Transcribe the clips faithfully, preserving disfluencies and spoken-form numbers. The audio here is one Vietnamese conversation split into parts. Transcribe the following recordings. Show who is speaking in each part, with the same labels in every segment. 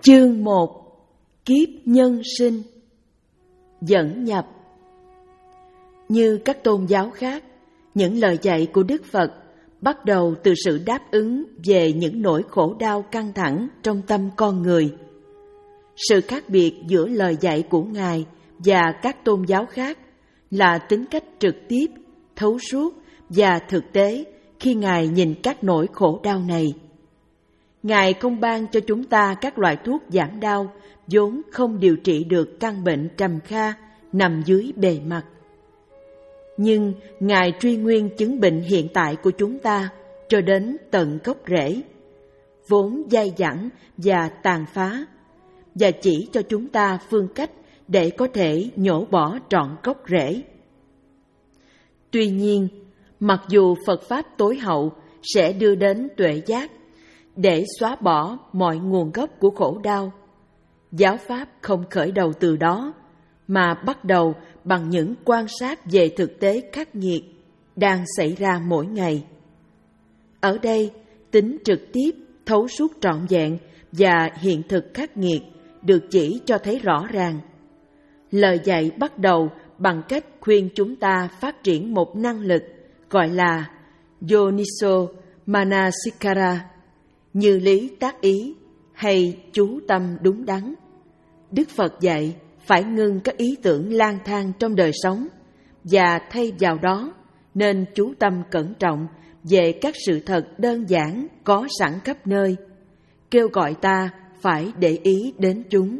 Speaker 1: Chương một. Kiếp nhân sinh. Dẫn nhập. Như các tôn giáo khác, những lời dạy của Đức Phật bắt đầu từ sự đáp ứng về những nỗi khổ đau căng thẳng trong tâm con người. Sự khác biệt giữa lời dạy của Ngài và các tôn giáo khác là tính cách trực tiếp, thấu suốt và thực tế khi Ngài nhìn các nỗi khổ đau này. Ngài không ban cho chúng ta các loại thuốc giảm đau vốn không điều trị được căn bệnh trầm kha nằm dưới bề mặt. Nhưng Ngài truy nguyên chứng bệnh hiện tại của chúng ta cho đến tận gốc rễ, vốn dai dẳng và tàn phá, và chỉ cho chúng ta phương cách để có thể nhổ bỏ trọn gốc rễ. Tuy nhiên, mặc dù Phật Pháp tối hậu sẽ đưa đến tuệ giác để xóa bỏ mọi nguồn gốc của khổ đau, giáo Pháp không khởi đầu từ đó, mà bắt đầu bằng những quan sát về thực tế khắc nghiệt đang xảy ra mỗi ngày. Ở đây, tính trực tiếp, thấu suốt trọn vẹn và hiện thực khắc nghiệt được chỉ cho thấy rõ ràng. Lời dạy bắt đầu bằng cách khuyên chúng ta phát triển một năng lực gọi là Yoniso Manasikara, như lý tác ý hay chú tâm đúng đắn. Đức Phật dạy phải ngưng các ý tưởng lang thang trong đời sống và thay vào đó nên chú tâm cẩn trọng về các sự thật đơn giản có sẵn khắp nơi, kêu gọi ta phải để ý đến chúng.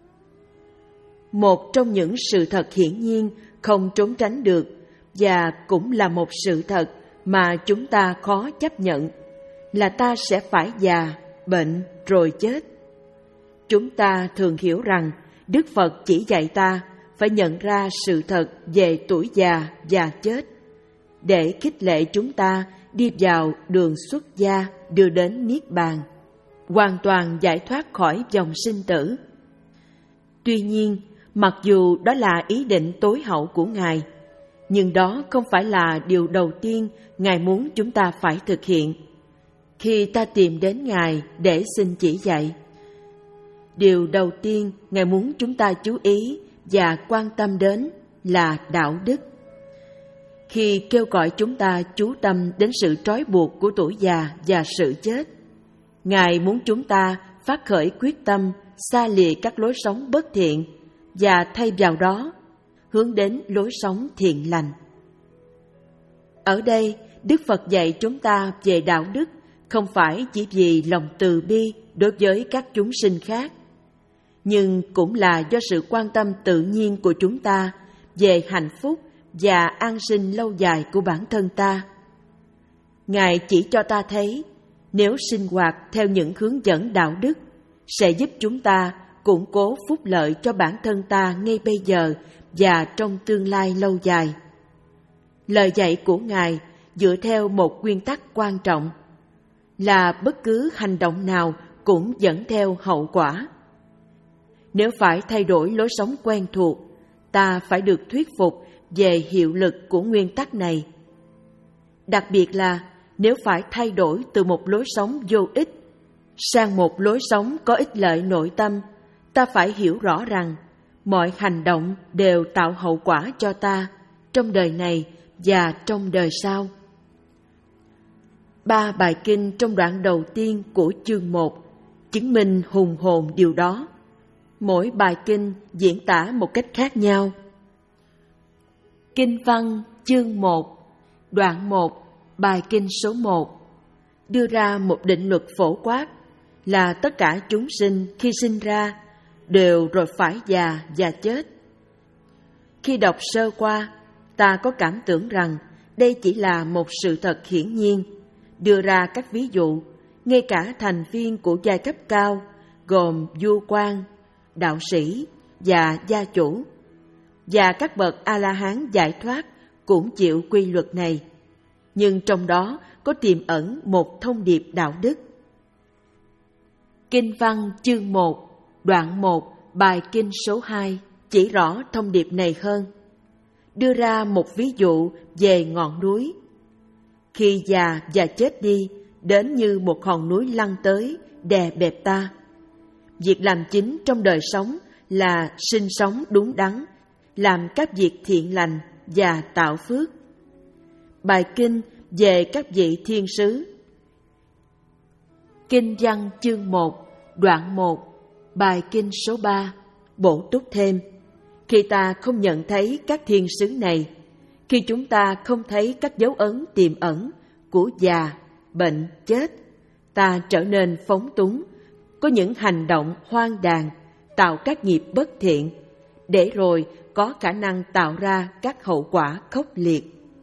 Speaker 1: Một trong những sự thật hiển nhiên không trốn tránh được và cũng là một sự thật mà chúng ta khó chấp nhận là ta sẽ phải già, bệnh rồi chết. Chúng ta thường hiểu rằng Đức Phật chỉ dạy ta phải nhận ra sự thật về tuổi già và chết để khích lệ chúng ta đi vào đường xuất gia đưa đến Niết Bàn, hoàn toàn giải thoát khỏi dòng sinh tử. Tuy nhiên, mặc dù đó là ý định tối hậu của Ngài, nhưng đó không phải là điều đầu tiên Ngài muốn chúng ta phải thực hiện khi ta tìm đến Ngài để xin chỉ dạy. Điều đầu tiên Ngài muốn chúng ta chú ý và quan tâm đến là đạo đức. Khi kêu gọi chúng ta chú tâm đến sự trói buộc của tuổi già và sự chết, Ngài muốn chúng ta phát khởi quyết tâm xa lìa các lối sống bất thiện và thay vào đó hướng đến lối sống thiện lành. Ở đây, Đức Phật dạy chúng ta về đạo đức không phải chỉ vì lòng từ bi đối với các chúng sinh khác, nhưng cũng là do sự quan tâm tự nhiên của chúng ta về hạnh phúc và an sinh lâu dài của bản thân ta. Ngài chỉ cho ta thấy nếu sinh hoạt theo những hướng dẫn đạo đức sẽ giúp chúng ta củng cố phúc lợi cho bản thân ta ngay bây giờ và trong tương lai lâu dài. Lời dạy của Ngài dựa theo một nguyên tắc quan trọng là bất cứ hành động nào cũng dẫn theo hậu quả. Nếu phải thay đổi lối sống quen thuộc, ta phải được thuyết phục về hiệu lực của nguyên tắc này. Đặc biệt là nếu phải thay đổi từ một lối sống vô ích sang một lối sống có ích lợi nội tâm, ta phải hiểu rõ rằng mọi hành động đều tạo hậu quả cho ta trong đời này và trong đời sau. Ba bài kinh trong đoạn đầu tiên của chương một chứng minh hùng hồn điều đó. Mỗi bài kinh diễn tả một cách khác nhau. Kinh văn chương một, đoạn một, bài kinh số một đưa ra một định luật phổ quát là tất cả chúng sinh khi sinh ra đều rồi phải già và chết. Khi đọc sơ qua, ta có cảm tưởng rằng đây chỉ là một sự thật hiển nhiên, đưa ra các ví dụ, ngay cả thành viên của giai cấp cao gồm vua quan, đạo sĩ và gia chủ, và các bậc A-la-hán giải thoát cũng chịu quy luật này, nhưng trong đó có tiềm ẩn một thông điệp đạo đức. Kinh văn chương một, đoạn một, bài kinh số hai chỉ rõ thông điệp này hơn, đưa ra một ví dụ về ngọn núi. Khi già và chết đi, đến như một hòn núi lăn tới, đè bẹp ta. Việc làm chính trong đời sống là sinh sống đúng đắn, làm các việc thiện lành và tạo phước. Bài kinh về các vị thiên sứ. Kinh văn chương một, đoạn một, bài kinh số ba, bổ túc thêm. Khi ta không nhận thấy các thiên sứ này, khi chúng ta không thấy các dấu ấn tiềm ẩn của già, bệnh, chết, ta trở nên phóng túng, có những hành động hoang đàn, tạo các nghiệp bất thiện, để rồi có khả năng tạo ra các hậu quả khốc liệt.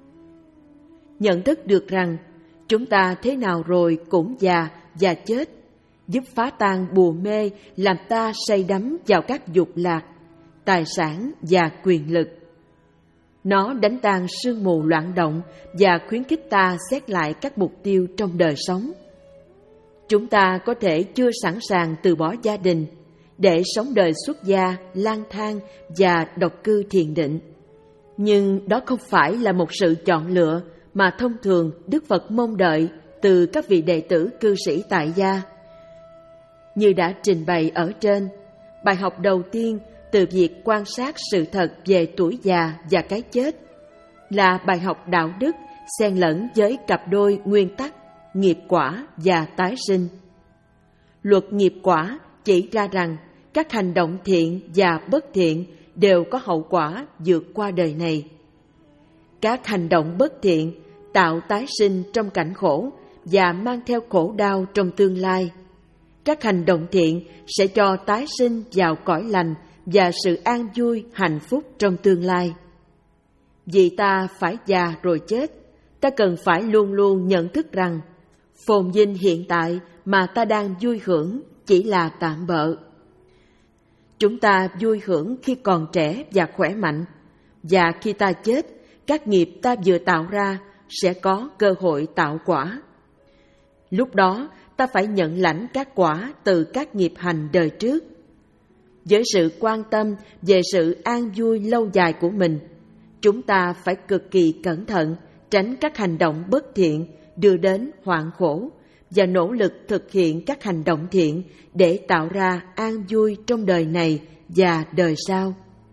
Speaker 1: Nhận thức được rằng chúng ta thế nào rồi cũng già và chết, giúp phá tan bùa mê làm ta say đắm vào các dục lạc, tài sản và quyền lực. Nó đánh tan sương mù loạn động và khuyến khích ta xét lại các mục tiêu trong đời sống. Chúng ta có thể chưa sẵn sàng từ bỏ gia đình để sống đời xuất gia, lang thang và độc cư thiền định. Nhưng đó không phải là một sự chọn lựa mà thông thường Đức Phật mong đợi từ các vị đệ tử cư sĩ tại gia. Như đã trình bày ở trên, bài học đầu tiên từ việc quan sát sự thật về tuổi già và cái chết là bài học đạo đức xen lẫn với cặp đôi nguyên tắc nghiệp quả và tái sinh. Luật nghiệp quả chỉ ra rằng các hành động thiện và bất thiện đều có hậu quả vượt qua đời này. Các hành động bất thiện tạo tái sinh trong cảnh khổ và mang theo khổ đau trong tương lai. Các hành động thiện sẽ cho tái sinh vào cõi lành và sự an vui, hạnh phúc trong tương lai. Vì ta phải già rồi chết, ta cần phải luôn luôn nhận thức rằng phồn vinh hiện tại mà ta đang vui hưởng chỉ là tạm bợ. Chúng ta vui hưởng khi còn trẻ và khỏe mạnh, và khi ta chết, các nghiệp ta vừa tạo ra sẽ có cơ hội tạo quả. Lúc đó, ta phải nhận lãnh các quả từ các nghiệp hành đời trước. Với sự quan tâm về sự an vui lâu dài của mình, chúng ta phải cực kỳ cẩn thận tránh các hành động bất thiện đưa đến hoạn khổ và nỗ lực thực hiện các hành động thiện để tạo ra an vui trong đời này và đời sau.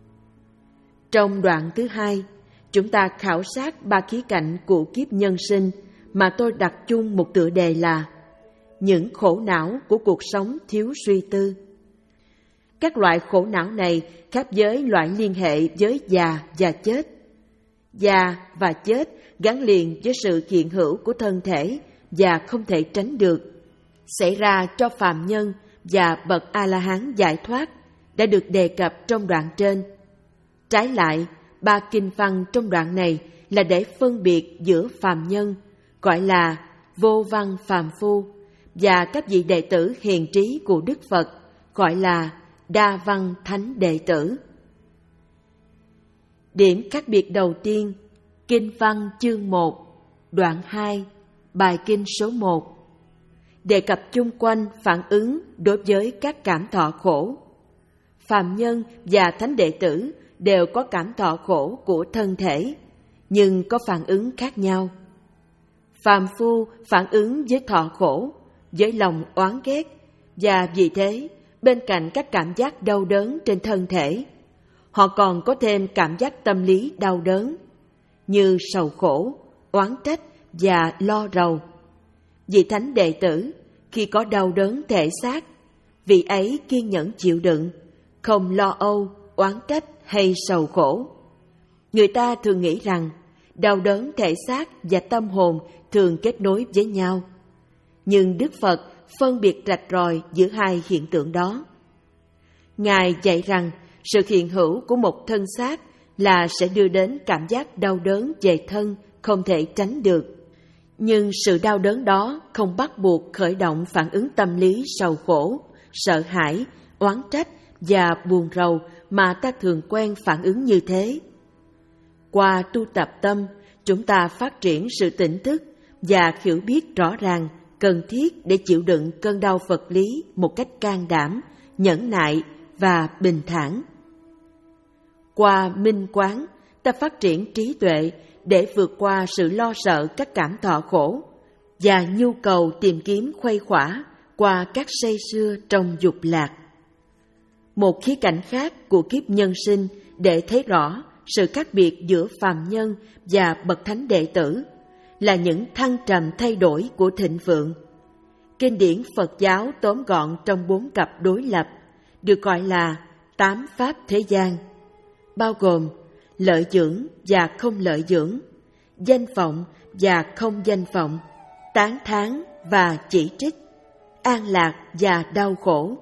Speaker 1: Trong đoạn thứ hai, chúng ta khảo sát ba khía cạnh của kiếp nhân sinh mà tôi đặt chung một tựa đề là những khổ não của cuộc sống thiếu suy tư. Các loại khổ não này khác với loại liên hệ với già và chết. Già và chết gắn liền với sự hiện hữu của thân thể và không thể tránh được, xảy ra cho phàm nhân và bậc A-la-hán giải thoát đã được đề cập trong đoạn trên. Trái lại, ba kinh văn trong đoạn này là để phân biệt giữa phàm nhân, gọi là vô văn phàm phu, và các vị đệ tử hiền trí của Đức Phật, gọi là đa văn thánh đệ tử. Điểm khác biệt đầu tiên, kinh văn chương một, đoạn hai, bài kinh số một, đề cập chung quanh phản ứng đối với các cảm thọ khổ. Phàm nhân và thánh đệ tử đều có cảm thọ khổ của thân thể, nhưng có phản ứng khác nhau. Phàm phu phản ứng với thọ khổ, với lòng oán ghét, và vì thế, bên cạnh các cảm giác đau đớn trên thân thể, họ còn có thêm cảm giác tâm lý đau đớn, như sầu khổ, oán trách và lo rầu. Vị thánh đệ tử, khi có đau đớn thể xác, vị ấy kiên nhẫn chịu đựng, không lo âu, oán trách hay sầu khổ. Người ta thường nghĩ rằng đau đớn thể xác và tâm hồn thường kết nối với nhau. Nhưng Đức Phật phân biệt rạch ròi giữa hai hiện tượng đó. Ngài dạy rằng sự hiện hữu của một thân xác là sẽ đưa đến cảm giác đau đớn về thân không thể tránh được. Nhưng sự đau đớn đó không bắt buộc khởi động phản ứng tâm lý sầu khổ, sợ hãi, oán trách và buồn rầu mà ta thường quen phản ứng như thế. Qua tu tập tâm, chúng ta phát triển sự tỉnh thức và hiểu biết rõ ràng cần thiết để chịu đựng cơn đau vật lý một cách can đảm, nhẫn nại và bình thản. Qua minh quán, ta phát triển trí tuệ để vượt qua sự lo sợ các cảm thọ khổ và nhu cầu tìm kiếm khuây khỏa qua các say sưa trong dục lạc. một khía cạnh khác của kiếp nhân sinh để thấy rõ sự khác biệt giữa phàm nhân và bậc thánh đệ tử là những thăng trầm thay đổi của thịnh vượng. Kinh điển Phật giáo tóm gọn trong bốn cặp đối lập, được gọi là tám pháp thế gian, bao gồm lợi dưỡng và không lợi dưỡng, danh vọng và không danh vọng, tán thán và chỉ trích, an lạc và đau khổ.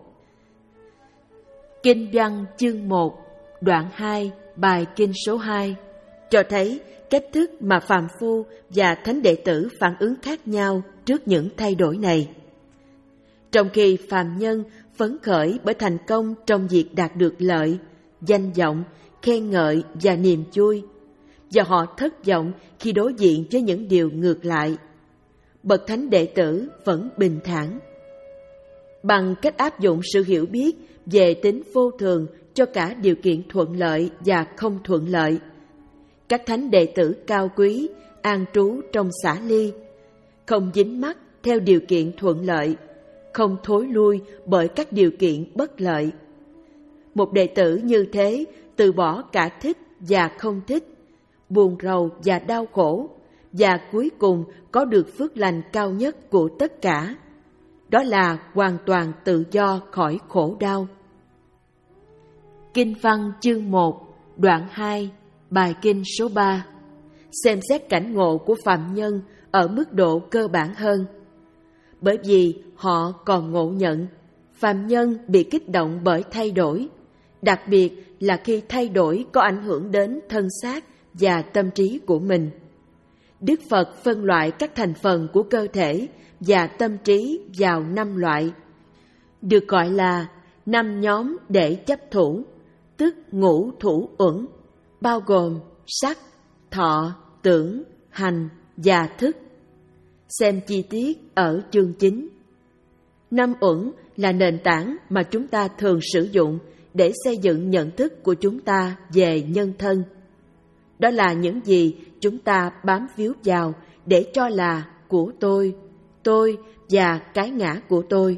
Speaker 1: Kinh văn chương một, đoạn hai, bài kinh số hai cho thấy cách thức mà phàm phu và thánh đệ tử phản ứng khác nhau trước những thay đổi này. Trong khi phàm nhân phấn khởi bởi thành công trong việc đạt được lợi, danh vọng, khen ngợi và niềm vui, và họ thất vọng khi đối diện với những điều ngược lại, bậc thánh đệ tử vẫn bình thản. Bằng cách áp dụng sự hiểu biết về tính vô thường cho cả điều kiện thuận lợi và không thuận lợi, các thánh đệ tử cao quý an trú trong xả ly, không dính mắc theo điều kiện thuận lợi, không thối lui bởi các điều kiện bất lợi. Một đệ tử như thế từ bỏ cả thích và không thích, buồn rầu và đau khổ, và cuối cùng có được phước lành cao nhất của tất cả. Đó là hoàn toàn tự do khỏi khổ đau. Kinh văn chương một, đoạn hai, bài kinh số ba xem xét cảnh ngộ của phàm nhân ở mức độ cơ bản hơn. Bởi vì họ còn ngộ nhận, phàm nhân bị kích động bởi thay đổi, đặc biệt là khi thay đổi có ảnh hưởng đến thân xác và tâm trí của mình. Đức Phật phân loại các thành phần của cơ thể và tâm trí vào năm loại, được gọi là năm nhóm để chấp thủ, tức ngũ thủ uẩn, bao gồm sắc, thọ, tưởng, hành và thức. Xem chi tiết ở chương chín. Năm uẩn là nền tảng mà chúng ta thường sử dụng để xây dựng nhận thức của chúng ta về nhân thân. Đó là những gì chúng ta bám víu vào để cho là của tôi, tôi và cái ngã của tôi.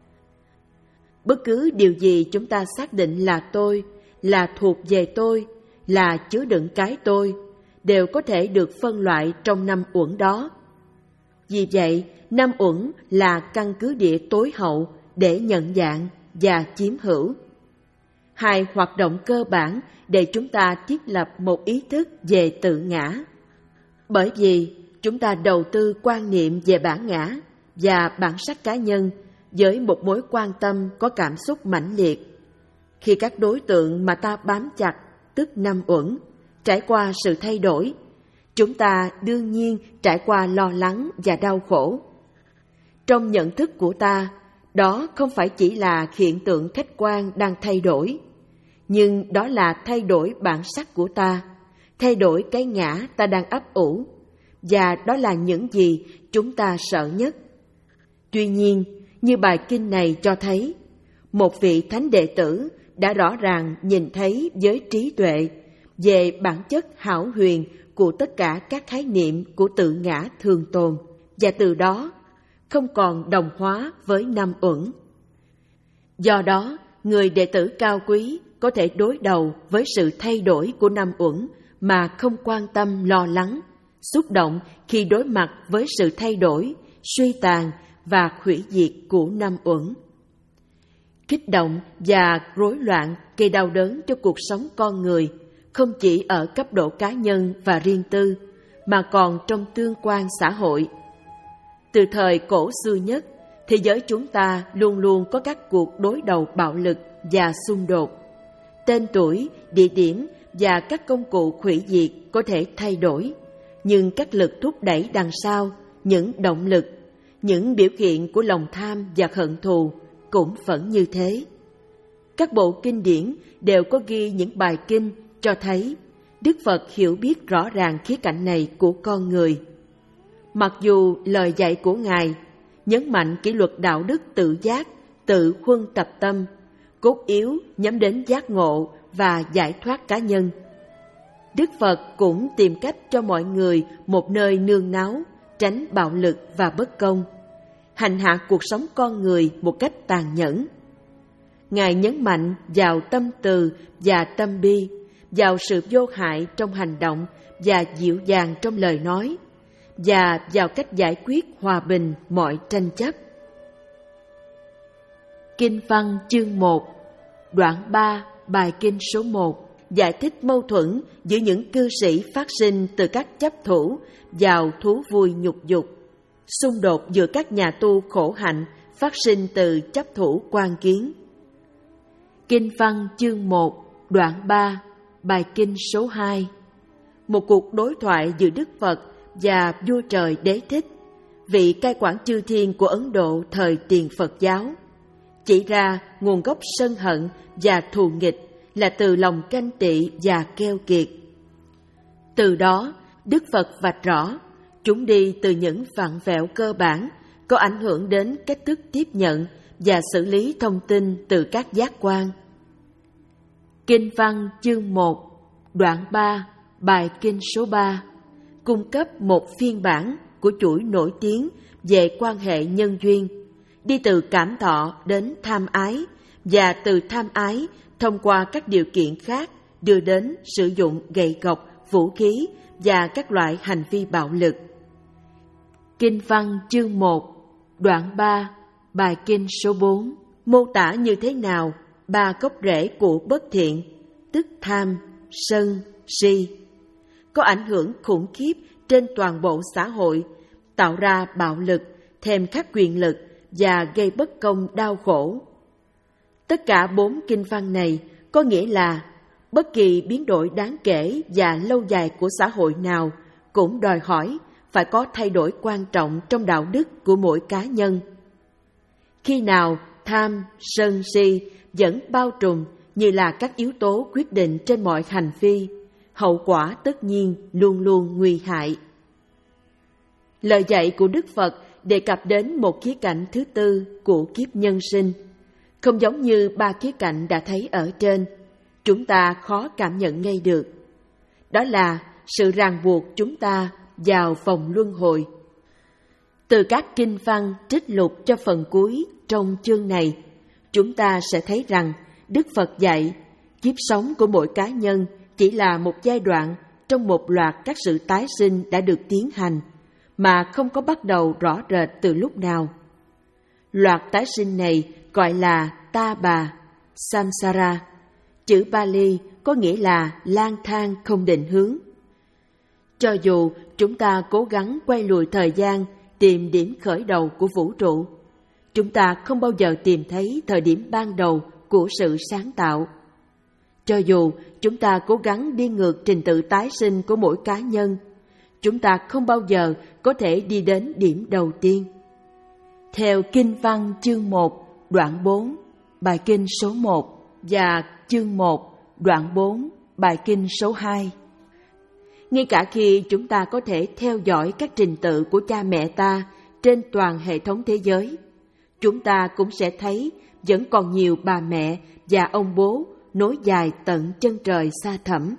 Speaker 1: Bất cứ điều gì chúng ta xác định là tôi, là thuộc về tôi, là chứa đựng cái tôi, đều có thể được phân loại trong năm uẩn đó. Vì vậy, năm uẩn là căn cứ địa tối hậu để nhận dạng và chiếm hữu. Hai hoạt động cơ bản để chúng ta thiết lập một ý thức về tự ngã. Bởi vì chúng ta đầu tư quan niệm về bản ngã và bản sắc cá nhân với một mối quan tâm có cảm xúc mãnh liệt. Khi các đối tượng mà ta bám chặt, tức năm uẩn, trải qua sự thay đổi, chúng ta đương nhiên trải qua lo lắng và đau khổ. Trong nhận thức của ta, đó không phải chỉ là hiện tượng khách quan đang thay đổi, nhưng đó là thay đổi bản sắc của ta, thay đổi cái ngã ta đang ấp ủ, và đó là những gì chúng ta sợ nhất. Tuy nhiên, như bài kinh này cho thấy, một vị thánh đệ tử đã rõ ràng nhìn thấy với trí tuệ về bản chất hão huyền của tất cả các khái niệm của tự ngã thường tồn, và từ đó không còn đồng hóa với năm uẩn. Do đó, người đệ tử cao quý có thể đối đầu với sự thay đổi của năm uẩn mà không quan tâm lo lắng, xúc động khi đối mặt với sự thay đổi, suy tàn và hủy diệt của năm uẩn. Kích động và rối loạn gây đau đớn cho cuộc sống con người, không chỉ ở cấp độ cá nhân và riêng tư, mà còn trong tương quan xã hội. Từ thời cổ xưa nhất, thế giới chúng ta luôn luôn có các cuộc đối đầu bạo lực và xung đột. Tên tuổi, địa điểm và các công cụ hủy diệt có thể thay đổi, nhưng các lực thúc đẩy đằng sau, những động lực, những biểu hiện của lòng tham và hận thù cũng vẫn như thế. Các bộ kinh điển đều có ghi những bài kinh cho thấy Đức Phật hiểu biết rõ ràng khía cạnh này của con người. Mặc dù lời dạy của Ngài nhấn mạnh kỷ luật đạo đức tự giác, tự huân tập tâm, cốt yếu nhắm đến giác ngộ và giải thoát cá nhân, Đức Phật cũng tìm cách cho mọi người một nơi nương náu, tránh bạo lực và bất công, hành hạ cuộc sống con người một cách tàn nhẫn. Ngài nhấn mạnh vào tâm từ và tâm bi, vào sự vô hại trong hành động và dịu dàng trong lời nói, và vào cách giải quyết hòa bình mọi tranh chấp. Kinh văn chương một, đoạn ba, bài kinh số một, giải thích mâu thuẫn giữa những cư sĩ phát sinh từ các chấp thủ vào thú vui nhục dục, xung đột giữa các nhà tu khổ hạnh phát sinh từ chấp thủ quan kiến. Kinh văn chương một, đoạn ba, bài kinh số hai, một cuộc đối thoại giữa Đức Phật và vua trời Đế Thích, vị cai quản chư thiên của Ấn Độ thời tiền Phật giáo, chỉ ra nguồn gốc sân hận và thù nghịch là từ lòng ganh tị và keo kiệt. Từ đó, Đức Phật vạch rõ, chúng đi từ những vặn vẹo cơ bản có ảnh hưởng đến cách thức tiếp nhận và xử lý thông tin từ các giác quan. Kinh văn chương một, đoạn ba, bài kinh số ba, cung cấp một phiên bản của chuỗi nổi tiếng về quan hệ nhân duyên, đi từ cảm thọ đến tham ái, và từ tham ái thông qua các điều kiện khác đưa đến sử dụng gậy gộc, vũ khí và các loại hành vi bạo lực. Kinh văn chương một, đoạn ba, bài kinh số bốn, mô tả như thế nào ba gốc rễ của bất thiện, tức tham, sân, si, có ảnh hưởng khủng khiếp trên toàn bộ xã hội, tạo ra bạo lực, thèm khát quyền lực và gây bất công đau khổ. Tất cả bốn kinh văn này có nghĩa là bất kỳ biến đổi đáng kể và lâu dài của xã hội nào cũng đòi hỏi phải có thay đổi quan trọng trong đạo đức của mỗi cá nhân. Khi nào tham, sân, si vẫn bao trùm như là các yếu tố quyết định trên mọi hành vi, hậu quả tất nhiên luôn luôn nguy hại. Lời dạy của Đức Phật đề cập đến một khía cạnh thứ tư của kiếp nhân sinh, không giống như ba khía cạnh đã thấy ở trên, chúng ta khó cảm nhận ngay được. Đó là sự ràng buộc chúng ta vào vòng luân hồi. Từ các kinh văn trích lục cho phần cuối trong chương này, chúng ta sẽ thấy rằng Đức Phật dạy kiếp sống của mỗi cá nhân chỉ là một giai đoạn trong một loạt các sự tái sinh đã được tiến hành, mà không có bắt đầu rõ rệt từ lúc nào. Loạt tái sinh này gọi là ta bà, samsara. Chữ Pali có nghĩa là lang thang không định hướng. Cho dù chúng ta cố gắng quay lùi thời gian tìm điểm khởi đầu của vũ trụ, chúng ta không bao giờ tìm thấy thời điểm ban đầu của sự sáng tạo. Cho dù chúng ta cố gắng đi ngược trình tự tái sinh của mỗi cá nhân, chúng ta không bao giờ có thể đi đến điểm đầu tiên. Theo kinh văn chương một, đoạn bốn, bài kinh số một và chương một, đoạn bốn, bài kinh số hai. Ngay cả khi chúng ta có thể theo dõi các trình tự của cha mẹ ta trên toàn hệ thống thế giới, chúng ta cũng sẽ thấy vẫn còn nhiều bà mẹ và ông bố nối dài tận chân trời xa thẳm.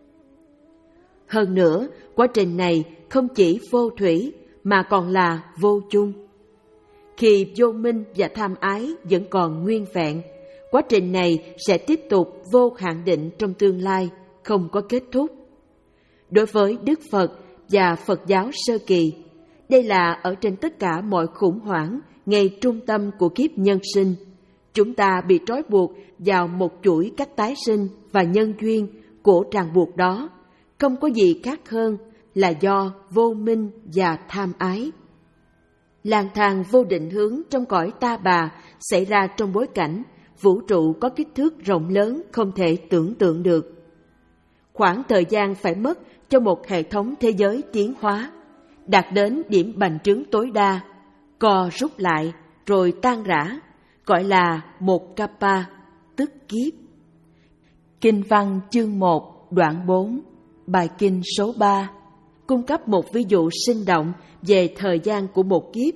Speaker 1: Hơn nữa, quá trình này không chỉ vô thủy mà còn là vô chung. Khi vô minh và tham ái vẫn còn nguyên vẹn, quá trình này sẽ tiếp tục vô hạn định trong tương lai, không có kết thúc. Đối với Đức Phật và Phật giáo sơ kỳ, đây là ở trên tất cả mọi khủng hoảng ngay trung tâm của kiếp nhân sinh. Chúng ta bị trói buộc vào một chuỗi các tái sinh và nhân duyên của ràng buộc đó, không có gì khác hơn là do vô minh và tham ái. Lang thang vô định hướng trong cõi ta bà xảy ra trong bối cảnh vũ trụ có kích thước rộng lớn không thể tưởng tượng được. Khoảng thời gian phải mất cho một hệ thống thế giới tiến hóa, đạt đến điểm bành trướng tối đa, co rút lại rồi tan rã, gọi là một kappa, tức kiếp. Kinh văn chương một, đoạn bốn, bài kinh số ba, cung cấp một ví dụ sinh động về thời gian của một kiếp.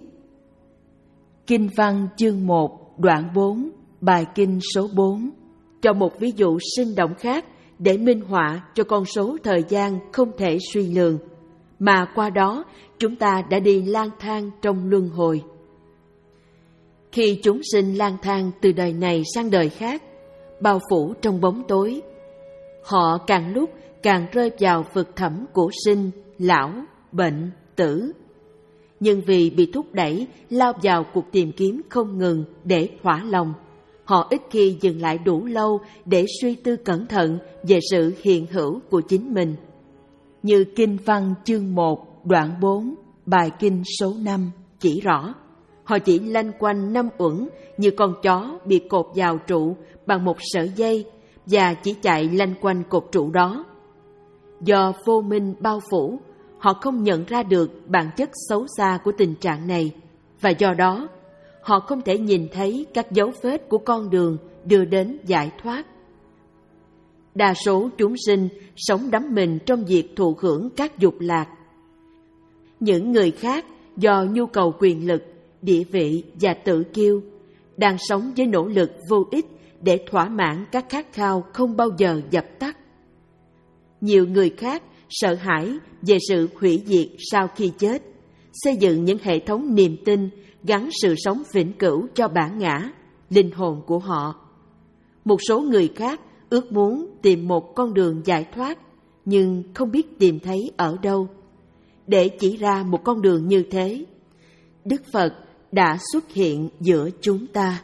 Speaker 1: Kinh văn chương một, đoạn bốn, bài kinh số bốn, cho một ví dụ sinh động khác để minh họa cho con số thời gian không thể suy lường, mà qua đó chúng ta đã đi lang thang trong luân hồi. Khi chúng sinh lang thang từ đời này sang đời khác, bao phủ trong bóng tối, họ càng lúc càng rơi vào vực thẳm của sinh, lão, bệnh, tử. Nhưng vì bị thúc đẩy lao vào cuộc tìm kiếm không ngừng để thỏa lòng, họ ít khi dừng lại đủ lâu để suy tư cẩn thận về sự hiện hữu của chính mình. Như Kinh Văn chương một, đoạn bốn, bài kinh số năm chỉ rõ, họ chỉ lanh quanh năm uẩn như con chó bị cột vào trụ bằng một sợi dây và chỉ chạy lanh quanh cột trụ đó. Do vô minh bao phủ, họ không nhận ra được bản chất xấu xa của tình trạng này, và do đó họ không thể nhìn thấy các dấu vết của con đường đưa đến giải thoát. Đa số chúng sinh sống đắm mình trong việc thụ hưởng các dục lạc. Những người khác do nhu cầu quyền lực, địa vị và tự kiêu đang sống với nỗ lực vô ích để thỏa mãn các khát khao không bao giờ dập tắt. Nhiều người khác sợ hãi về sự hủy diệt sau khi chết, xây dựng những hệ thống niềm tin gắn sự sống vĩnh cửu cho bản ngã, linh hồn của họ. Một số người khác ước muốn tìm một con đường giải thoát, nhưng không biết tìm thấy ở đâu. Để chỉ ra một con đường như thế, Đức Phật đã xuất hiện giữa chúng ta.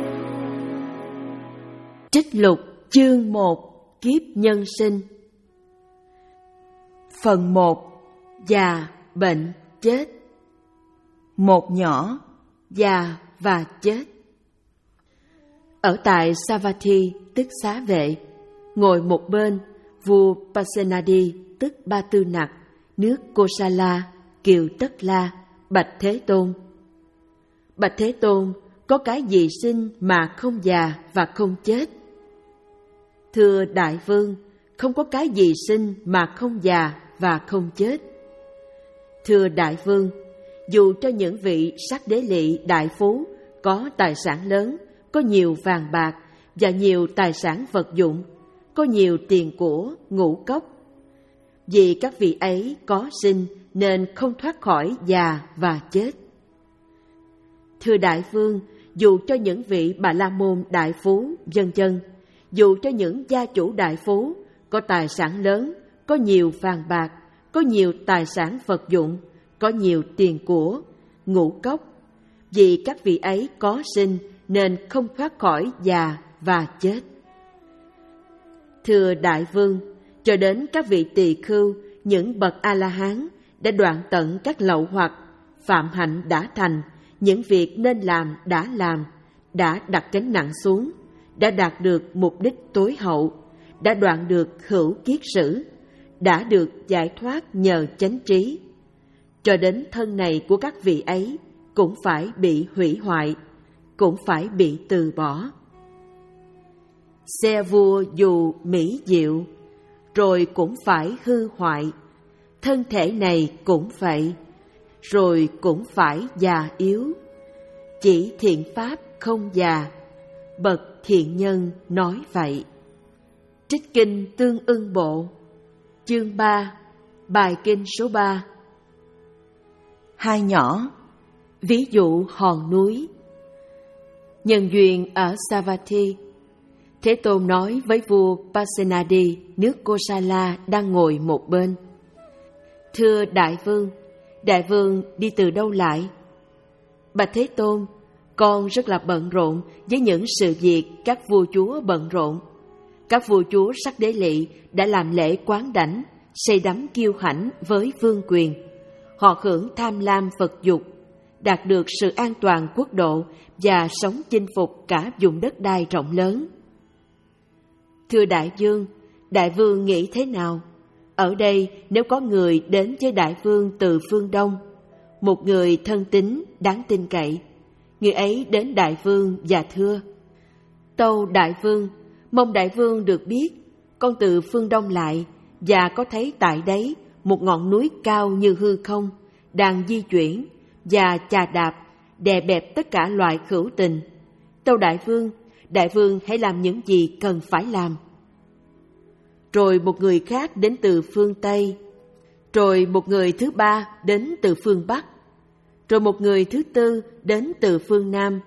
Speaker 1: Trích lục chương một, Kiếp nhân sinh. Phần một, già, bệnh, chết. Một nhỏ, già và chết. Ở tại Savatthi, tức Xá Vệ, ngồi một bên, vua Pasenadi, tức Ba Tư Nặc, nước Kosala, Kiều Tất La, bạch Thế Tôn. Bạch Thế Tôn, có cái gì sinh mà không già và không chết? Thưa Đại Vương, không có cái gì sinh mà không già và không chết. Thưa Đại Vương, dù cho những vị sắc đế lỵ đại phú có tài sản lớn, có nhiều vàng bạc và nhiều tài sản vật dụng, có nhiều tiền của, ngũ cốc, vì các vị ấy có sinh nên không thoát khỏi già và chết. Thưa Đại Vương, dù cho những vị Bà La Môn đại phú, vân vân, dù cho những gia chủ đại phú có tài sản lớn, có nhiều vàng bạc, có nhiều tài sản vật dụng, có nhiều tiền của, ngũ cốc, vì các vị ấy có sinh nên không thoát khỏi già và chết. Thưa Đại Vương, cho đến các vị tỳ khưu, những bậc A-la-hán đã đoạn tận các lậu hoặc, phạm hạnh đã thành, những việc nên làm đã làm, đã đặt gánh nặng xuống, đã đạt được mục đích tối hậu, đã đoạn được hữu kiết sử, đã được giải thoát nhờ chánh trí. Cho đến thân này của các vị ấy cũng phải bị hủy hoại, cũng phải bị từ bỏ. Xe vua dù mỹ diệu, rồi cũng phải hư hoại, thân thể này cũng vậy, rồi cũng phải già yếu. Chỉ thiện pháp không già, bậc thiện nhân nói vậy. Trích kinh Tương Ưng Bộ, chương ba, bài kinh số ba. Hai nhỏ, ví dụ hòn núi. Nhân duyên ở Savatthi, Thế Tôn nói với vua Pasenadi, nước Kosala đang ngồi một bên. Thưa Đại Vương, Đại Vương đi từ đâu lại? Bạch Thế Tôn, con rất là bận rộn với những sự việc các vua chúa bận rộn. Các vua chúa sắc đế lỵ đã làm lễ quán đảnh, say đắm kiêu hãnh với vương quyền. Họ hưởng tham lam vật dục, đạt được sự an toàn quốc độ và sống chinh phục cả vùng đất đai rộng lớn. Thưa Đại Vương, Đại Vương nghĩ thế nào? Ở đây nếu có người đến với Đại Vương từ phương Đông, một người thân tín, đáng tin cậy, người ấy đến Đại Vương và thưa: Tâu Đại Vương, mong Đại Vương được biết, con từ phương Đông lại và có thấy tại đấy một ngọn núi cao như hư không đang di chuyển và chà đạp đè bẹp tất cả loại hữu tình. Tâu Đại Vương, Đại Vương hãy làm những gì cần phải làm. Rồi một người khác đến từ phương Tây, rồi một người thứ ba đến từ phương Bắc, rồi một người thứ tư đến từ phương Nam,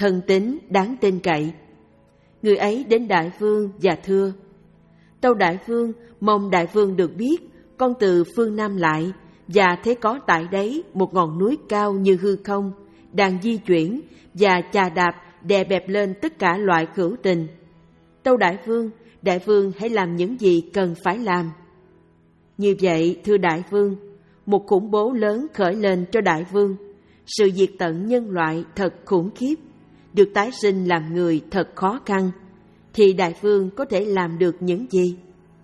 Speaker 1: thân tín, đáng tin cậy. Người ấy đến Đại Vương và thưa: Tâu Đại Vương, mong Đại Vương được biết, con từ phương Nam lại, và thấy có tại đấy một ngọn núi cao như hư không, đang di chuyển và chà đạp đè bẹp lên tất cả loại hữu tình. Tâu Đại Vương, Đại Vương hãy làm những gì cần phải làm. Như vậy, thưa Đại Vương, một khủng bố lớn khởi lên cho Đại Vương. Sự diệt tận nhân loại thật khủng khiếp, được tái sinh làm người thật khó khăn, thì Đại Vương có thể làm được những gì?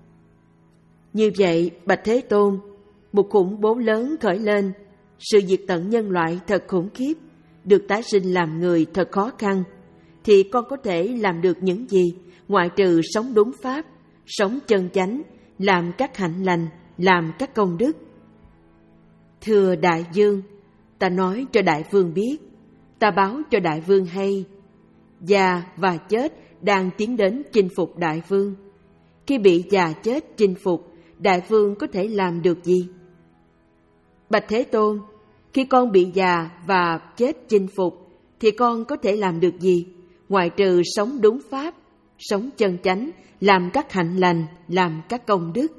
Speaker 1: Như vậy, bạch Thế Tôn, một khủng bố lớn khởi lên, sự diệt tận nhân loại thật khủng khiếp, được tái sinh làm người thật khó khăn, thì con có thể làm được những gì, ngoại trừ sống đúng pháp, sống chân chánh, làm các hạnh lành, làm các công đức? Thưa Đại Dương, ta nói cho Đại Vương biết, ta báo cho Đại Vương hay, già và chết đang tiến đến chinh phục Đại Vương. Khi bị già chết chinh phục, Đại Vương có thể làm được gì? Bạch Thế Tôn, khi con bị già và chết chinh phục, thì con có thể làm được gì, ngoại trừ sống đúng pháp, sống chân chánh, làm các hạnh lành, làm các công đức?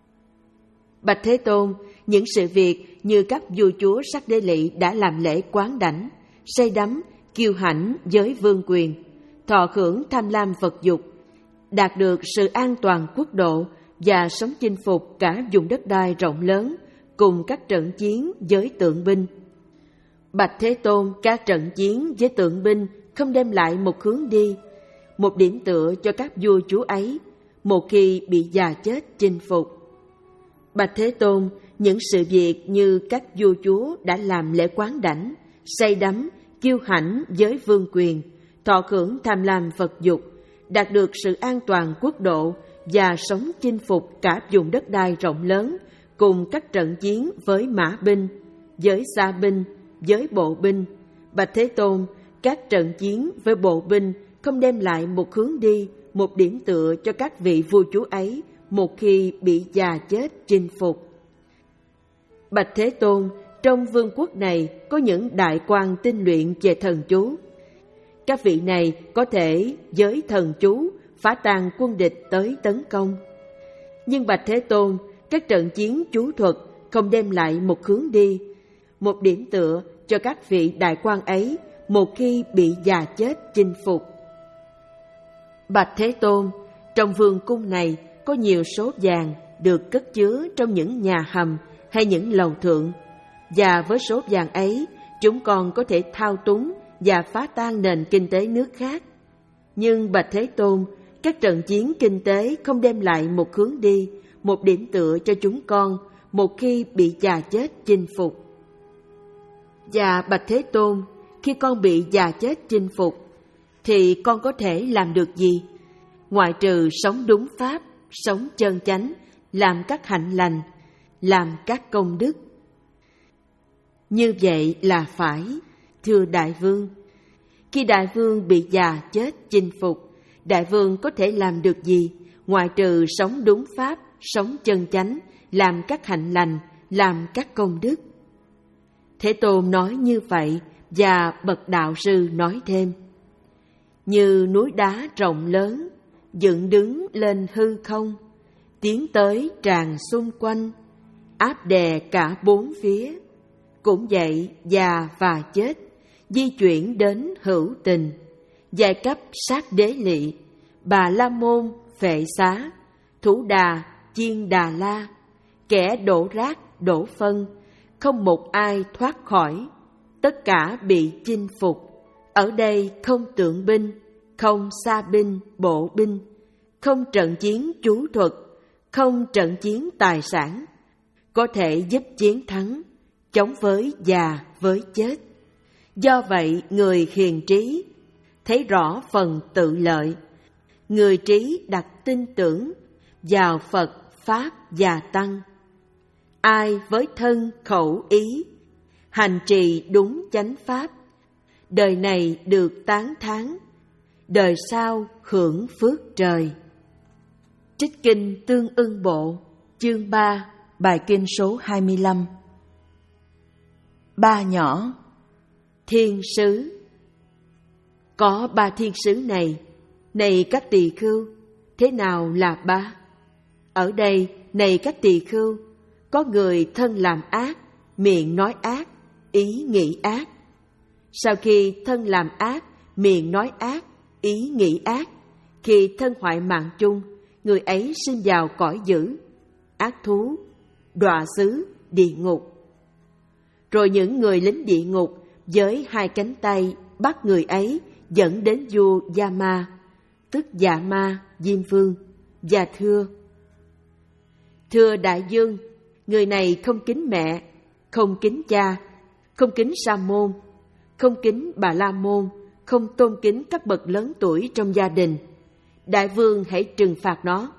Speaker 1: Bạch Thế Tôn, những sự việc như các vua chúa sắc đế lỵ đã làm lễ quán đảnh, say đắm, kiêu hãnh với vương quyền, thọ hưởng tham lam vật dục, đạt được sự an toàn quốc độ và sống chinh phục cả vùng đất đai rộng lớn cùng các trận chiến với tượng binh. Bạch Thế Tôn, các trận chiến với tượng binh không đem lại một hướng đi, một điểm tựa cho các vua chúa ấy một khi bị già chết chinh phục. Bạch Thế Tôn, những sự việc như các vua chúa đã làm lễ quán đảnh, say đắm, kiêu hãnh với vương quyền, thọ hưởng tham lam vật dục, đạt được sự an toàn quốc độ và sống chinh phục cả vùng đất đai rộng lớn cùng các trận chiến với mã binh, với xa binh, với bộ binh. Bạch Thế Tôn, các trận chiến với bộ binh không đem lại một hướng đi, một điểm tựa cho các vị vua chúa ấy một khi bị già chết chinh phục. Bạch Thế Tôn, trong vương quốc này có những đại quan tinh luyện về thần chú. Các vị này có thể với thần chú phá tan quân địch tới tấn công. Nhưng Bạch Thế Tôn, các trận chiến chú thuật không đem lại một hướng đi, một điểm tựa cho các vị đại quan ấy một khi bị già chết chinh phục. Bạch Thế Tôn, trong vương cung này có nhiều số vàng được cất chứa trong những nhà hầm hay những lầu thượng, và với số vàng ấy, chúng con có thể thao túng và phá tan nền kinh tế nước khác. Nhưng Bạch Thế Tôn, các trận chiến kinh tế không đem lại một hướng đi, một điểm tựa cho chúng con một khi bị già chết chinh phục. Và Bạch Thế Tôn, khi con bị già chết chinh phục, thì con có thể làm được gì, ngoại trừ sống đúng pháp, sống chân chánh, làm các hạnh lành, làm các công đức? Như vậy là phải, thưa Đại Vương. Khi Đại Vương bị già chết chinh phục, Đại Vương có thể làm được gì, ngoại trừ sống đúng pháp, sống chân chánh, làm các hạnh lành, làm các công đức? Thế Tôn nói như vậy, và bậc đạo sư nói thêm: như núi đá rộng lớn, dựng đứng lên hư không, tiến tới tràn xung quanh, áp đè cả bốn phía. Cũng vậy, già và chết, di chuyển đến hữu tình, giai cấp sát đế lỵ, Bà La Môn, Phệ Xá, Thủ Đà, Chiên Đà La, kẻ đổ rác, đổ phân, không một ai thoát khỏi, tất cả bị chinh phục. Ở đây không tượng binh, không xa binh, bộ binh, không trận chiến chú thuật, không trận chiến tài sản, có thể giúp chiến thắng, chống với già với chết. Do vậy, người hiền trí thấy rõ phần tự lợi, người trí đặt tin tưởng vào Phật, Pháp và Tăng. Ai với thân khẩu ý hành trì đúng chánh pháp, đời này được tán thán, đời sau hưởng phước trời. Trích kinh Tương Ưng Bộ, chương ba, bài kinh số hai mươi lăm. Ba nhỏ. Thiên sứ. Có ba thiên sứ này, này các tỳ khưu, thế nào là ba? Ở đây, này các tỳ khưu, có người thân làm ác, miệng nói ác, ý nghĩ ác. Sau khi thân làm ác, miệng nói ác, ý nghĩ ác, khi thân hoại mạng chung, người ấy sinh vào cõi dữ, ác thú, đọa xứ, địa ngục. Rồi những người lính địa ngục với hai cánh tay bắt người ấy dẫn đến vua Yama, tức Dạ Ma, Diêm Vương, và thưa: Thưa đại vương, người này không kính mẹ, không kính cha, không kính sa môn, không kính bà la môn, không tôn kính các bậc lớn tuổi trong gia đình. Đại vương hãy trừng phạt nó.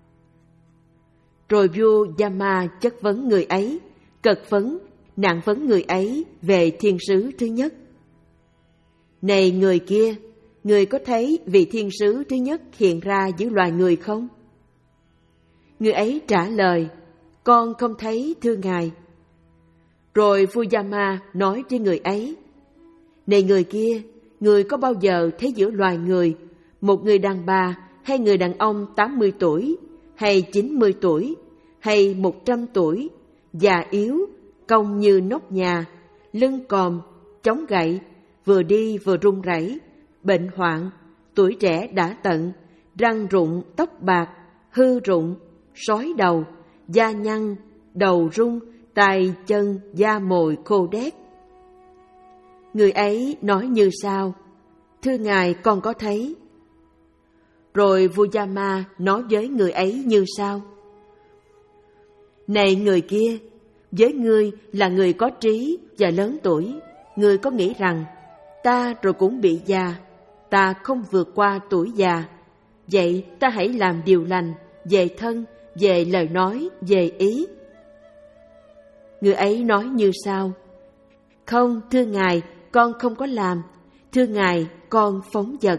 Speaker 1: Rồi vua Yama chất vấn người ấy, cật vấn, nặng vấn người ấy về thiên sứ thứ nhất. Này người kia, người có thấy vị thiên sứ thứ nhất hiện ra giữa loài người không? Người ấy trả lời: Con không thấy, thưa ngài. Rồi vua Yama nói với người ấy: Này người kia, người có bao giờ thấy giữa loài người một người đàn bà hay người đàn ông tám mươi tuổi, hay chín mươi tuổi, hay một trăm tuổi, già yếu, cong như nóc nhà, lưng còm, chống gậy, vừa đi vừa run rẩy, bệnh hoạn, tuổi trẻ đã tận, răng rụng, tóc bạc, hư rụng, sói đầu, da nhăn, đầu rung, tay chân da mồi khô đét? Người ấy nói như sau: Thưa ngài, con có thấy. Rồi vua Yama nói với người ấy như sau: Này người kia, với ngươi là người có trí và lớn tuổi, ngươi có nghĩ rằng ta rồi cũng bị già, ta không vượt qua tuổi già. Vậy ta hãy làm điều lành về thân, về lời nói, về ý. Người ấy nói như sau: Không, thưa ngài, con không có làm. Thưa ngài, con phóng dật.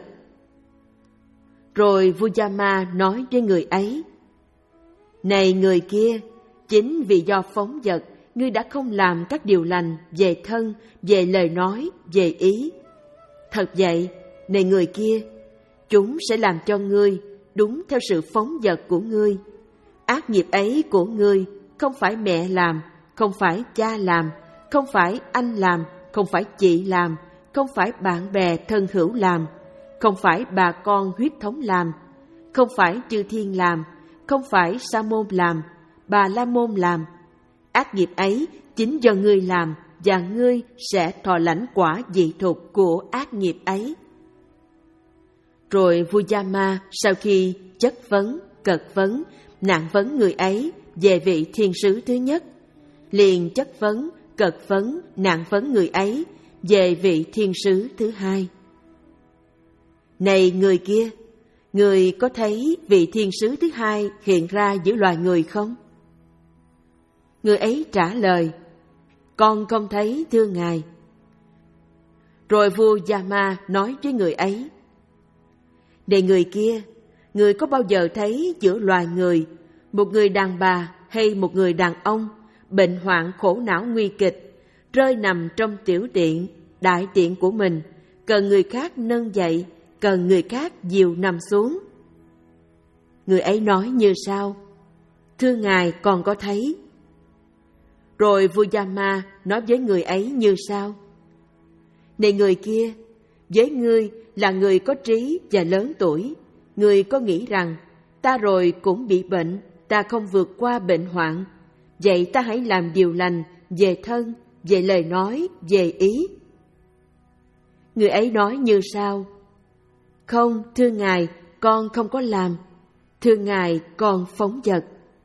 Speaker 1: Rồi vua Yama nói với người ấy: Này người kia, chính vì do phóng dật, ngươi đã không làm các điều lành về thân, về lời nói, về ý. Thật vậy, này người kia, chúng sẽ làm cho ngươi đúng theo sự phóng dật của ngươi. Ác nghiệp ấy của ngươi không phải mẹ làm, không phải cha làm, không phải anh làm, không phải chị làm, không phải bạn bè thân hữu làm, không phải bà con huyết thống làm, không phải chư thiên làm, không phải sa môn làm, bà la môn làm. Ác nghiệp ấy chính do ngươi làm, và ngươi sẽ thọ lãnh quả dị thục của ác nghiệp ấy. Rồi vua Yama sau khi chất vấn, cật vấn, nặng vấn người ấy về vị thiên sứ thứ nhất, liền chất vấn, cật vấn, nặng vấn người ấy về vị thiên sứ thứ hai. Này người kia, người có thấy vị thiên sứ thứ hai hiện ra giữa loài người không? Người ấy trả lời: Con không thấy, thưa ngài. Rồi vua Yama nói với người ấy: Này người kia, người có bao giờ thấy giữa loài người một người đàn bà hay một người đàn ông bệnh hoạn khổ não nguy kịch, rơi nằm trong tiểu tiện, đại tiện của mình, cần người khác nâng dậy, cần người khác dìu nằm xuống? Người ấy nói như sau: Thưa ngài, còn có thấy. Rồi vua Yama nói với người ấy như sau: Này người kia, với ngươi là người có trí và lớn tuổi, ngươi có nghĩ rằng ta rồi cũng bị bệnh, ta không vượt qua bệnh hoạn. Vậy ta hãy làm điều lành về thân, về lời nói, về ý. Người ấy nói như sau: Không, thưa ngài, con không có làm. Thưa ngài, con phóng dật.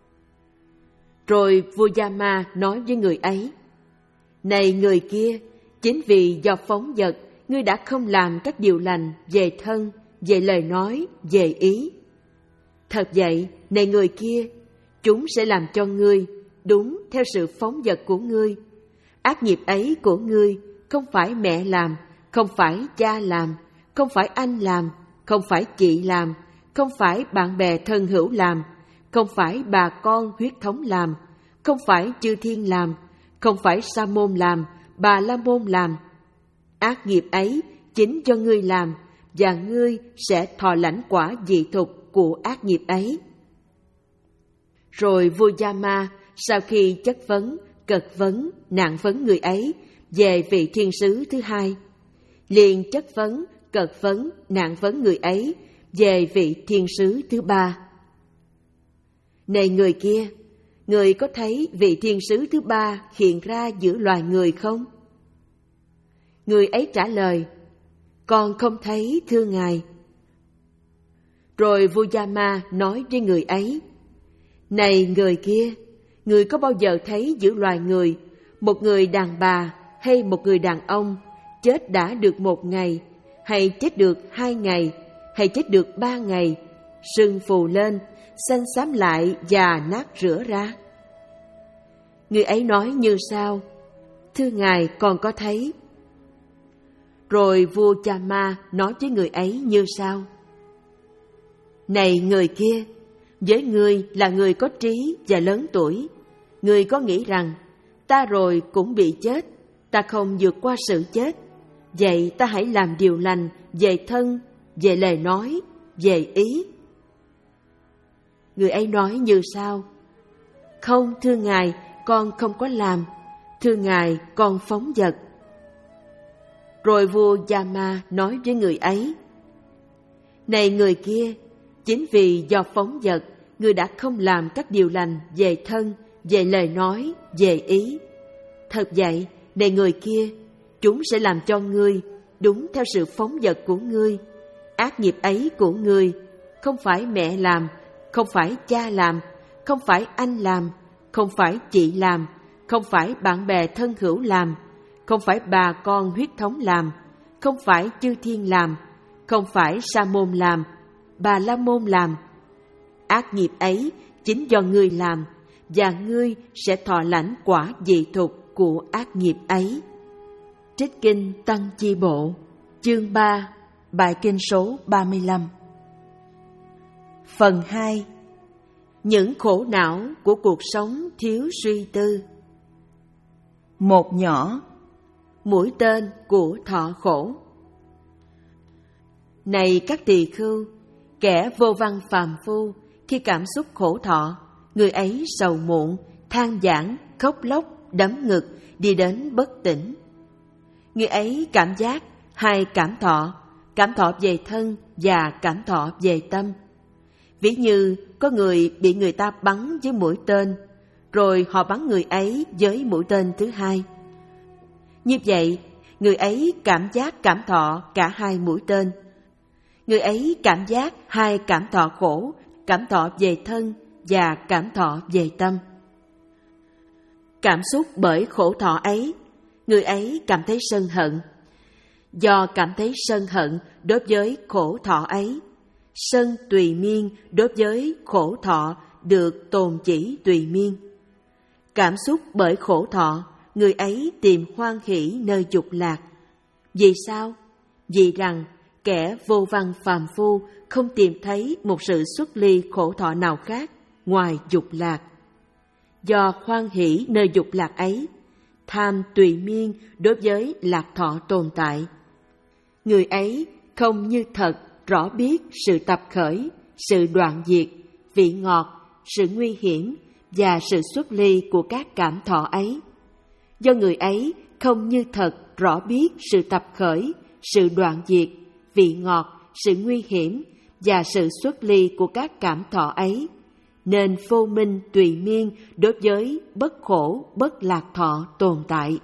Speaker 1: Rồi vua Yama nói với người ấy: Này người kia, chính vì do phóng dật, ngươi đã không làm các điều lành về thân, về lời nói, về ý. Thật vậy, này người kia, chúng sẽ làm cho ngươi đúng theo sự phóng dật của ngươi. Ác nghiệp ấy của ngươi không phải mẹ làm, không phải cha làm, không phải anh làm, không phải chị làm, không phải bạn bè thân hữu làm, không phải bà con huyết thống làm, không phải chư thiên làm, không phải sa môn làm, bà la môn làm. Ác nghiệp ấy chính do ngươi làm, và ngươi sẽ thọ lãnh quả dị thục của ác nghiệp ấy. Rồi vua Yama sau khi chất vấn, cật vấn, nạn vấn người ấy về vị thiên sứ thứ hai, liền chất vấn, cật vấn, nạn vấn người ấy về vị thiên sứ thứ ba. Này người kia, người có thấy vị thiên sứ thứ ba hiện ra giữa loài người không? Người ấy trả lời, con không thấy thưa ngài. Rồi vua Yama nói với người ấy, này người kia, người có bao giờ thấy giữa loài người một người đàn bà hay một người đàn ông chết đã được một ngày, hay chết được hai ngày, hay chết được ba ngày, sưng phù lên, xanh xám lại và nát rữa ra? Người ấy nói như sau, thưa ngài, con có thấy. Rồi vua Yama nói với người ấy như sau, này người kia, với ngươi là người có trí và lớn tuổi, ngươi có nghĩ rằng ta rồi cũng bị chết, ta không vượt qua sự chết, vậy ta hãy làm điều lành về thân, về lời nói, về ý. Người ấy nói như sau, không thưa ngài, con không có làm, thưa ngài, con phóng dật. Rồi vua Yama nói với người ấy, này người kia, chính vì do phóng dật, ngươi đã không làm các điều lành về thân, về lời nói, về ý. Thật vậy, này người kia, chúng sẽ làm cho ngươi đúng theo sự phóng dật của ngươi. Ác nghiệp ấy của ngươi, không phải mẹ làm, không phải cha làm, không phải anh làm, không phải chị làm, không phải bạn bè thân hữu làm, không phải bà con huyết thống làm, không phải chư thiên làm, không phải sa môn làm, bà la môn làm. Ác nghiệp ấy chính do ngươi làm, và ngươi sẽ thọ lãnh quả dị thục của ác nghiệp ấy. Trích Kinh Tăng Chi Bộ, chương ba, bài kinh số ba mươi lăm. Phần hai. Những khổ não của cuộc sống thiếu suy tư. Một nhỏ, mũi tên của thọ khổ. Này các tỳ khưu, kẻ vô văn phàm phu, khi cảm xúc khổ thọ, người ấy sầu muộn, than vãn, khóc lóc, đấm ngực, đi đến bất tỉnh. Người ấy cảm giác hai cảm thọ, cảm thọ về thân và cảm thọ về tâm. Ví như có người bị người ta bắn với mũi tên, rồi họ bắn người ấy với mũi tên thứ hai. Như vậy, người ấy cảm giác cảm thọ cả hai mũi tên. Người ấy cảm giác hai cảm thọ khổ, cảm thọ về thân và cảm thọ về tâm. Cảm xúc bởi khổ thọ ấy, người ấy cảm thấy sân hận. Do cảm thấy sân hận đối với khổ thọ ấy, sân tùy miên đối với khổ thọ được tồn chỉ tùy miên. Cảm xúc bởi khổ thọ, người ấy tìm hoan hỷ nơi dục lạc. Vì sao? Vì rằng kẻ vô văn phàm phu không tìm thấy một sự xuất ly khổ thọ nào khác ngoài dục lạc. Do hoan hỷ nơi dục lạc ấy, tham tùy miên đối với lạc thọ tồn tại. Người ấy không như thật rõ biết sự tập khởi, sự đoạn diệt, vị ngọt, sự nguy hiểm và sự xuất ly của các cảm thọ ấy. Do người ấy không như thật rõ biết sự tập khởi, sự đoạn diệt, vị ngọt, sự nguy hiểm và sự xuất ly của các cảm thọ ấy, nên vô minh tùy miên đối với bất khổ, bất lạc thọ tồn tại.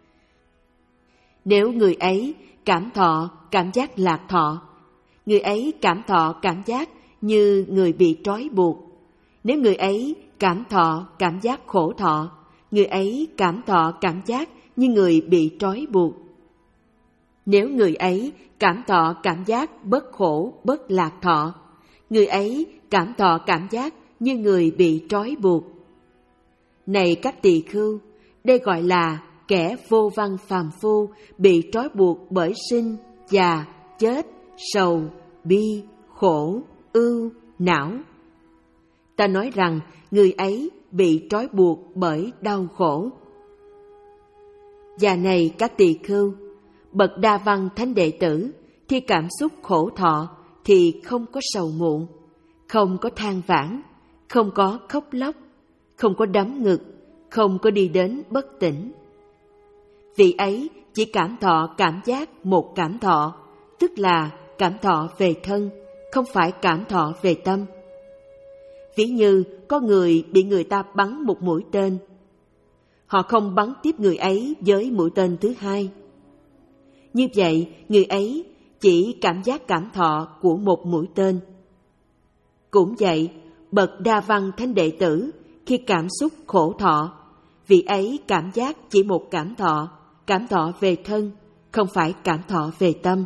Speaker 1: Nếu người ấy cảm thọ cảm giác lạc thọ, người ấy cảm thọ cảm giác như người bị trói buộc. Nếu người ấy cảm thọ cảm giác khổ thọ, người ấy cảm thọ cảm giác như người bị trói buộc. Nếu người ấy cảm thọ cảm giác bất khổ, bất lạc thọ, người ấy cảm thọ cảm giác như người bị trói buộc. Này các tỳ khưu, đây gọi là kẻ vô văn phàm phu bị trói buộc bởi sinh, già, chết, sầu, bi, khổ, ưu, não. Ta nói rằng người ấy bị trói buộc bởi đau khổ. Và này các tỳ khưu, bậc đa văn thánh đệ tử, Khi cảm xúc khổ thọ thì không có sầu muộn, không có than vãn, không có khóc lóc, không có đấm ngực, không có đi đến bất tỉnh. Vị ấy chỉ cảm thọ cảm giác một cảm thọ, tức là cảm thọ về thân, không phải cảm thọ về tâm. Ví như có người bị người ta bắn một mũi tên, họ không bắn tiếp người ấy với mũi tên thứ hai. Như vậy, người ấy chỉ cảm giác cảm thọ của một mũi tên. Cũng vậy, bậc Đa Văn Thánh Đệ Tử khi cảm xúc khổ thọ, vị ấy cảm giác chỉ một cảm thọ, cảm thọ về thân, không phải cảm thọ về tâm.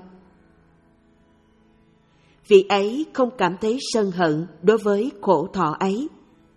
Speaker 1: Vị ấy không cảm thấy sân hận đối với khổ thọ ấy.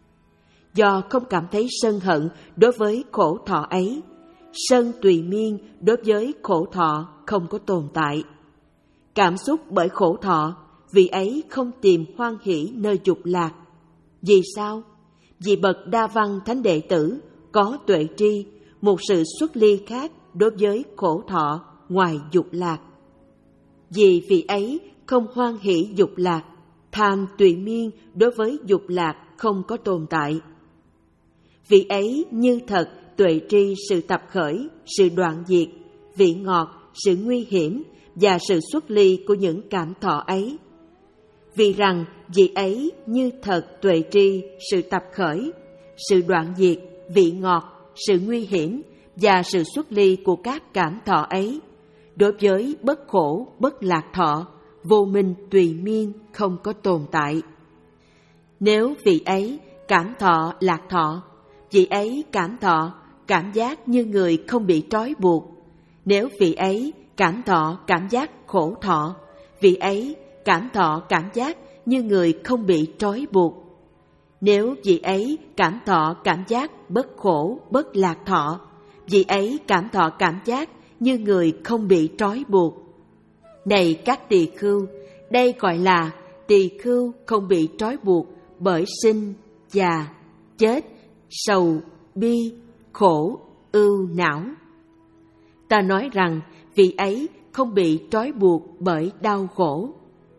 Speaker 1: Do không cảm thấy sân hận đối với khổ thọ ấy, sân tùy miên đối với khổ thọ không có tồn tại. Cảm xúc bởi khổ thọ, vị ấy không tìm hoan hỷ nơi dục lạc. Vì sao? Vì bậc Đa Văn Thánh Đệ Tử có tuệ tri, một sự xuất ly khác đối với khổ thọ ngoài dục lạc. Vì vị ấy không hoan hỷ dục lạc, tham tùy miên đối với dục lạc không có tồn tại. Vị ấy như thật tuệ tri sự tập khởi, sự đoạn diệt, vị ngọt, sự nguy hiểm và sự xuất ly của những cảm thọ ấy. Vì rằng vị ấy như thật tuệ tri sự tập khởi, sự đoạn diệt, vị ngọt, sự nguy hiểm và sự xuất ly của các cảm thọ ấy, đối với bất khổ, bất lạc thọ, vô minh tùy miên không có tồn tại. Nếu vị ấy cảm thọ lạc thọ, vị ấy cảm thọ cảm giác như người không bị trói buộc. Nếu vị ấy cảm thọ cảm giác khổ thọ, vị ấy cảm thọ cảm giác như người không bị trói buộc. Nếu vị ấy cảm thọ cảm giác bất khổ, bất lạc thọ, vị ấy cảm thọ cảm giác như người không bị trói buộc. Này các tỳ khưu, đây gọi là tỳ khưu không bị trói buộc bởi sinh, già, chết, sầu, bi, khổ, ưu, não. Ta nói rằng vị ấy không bị trói buộc bởi đau khổ.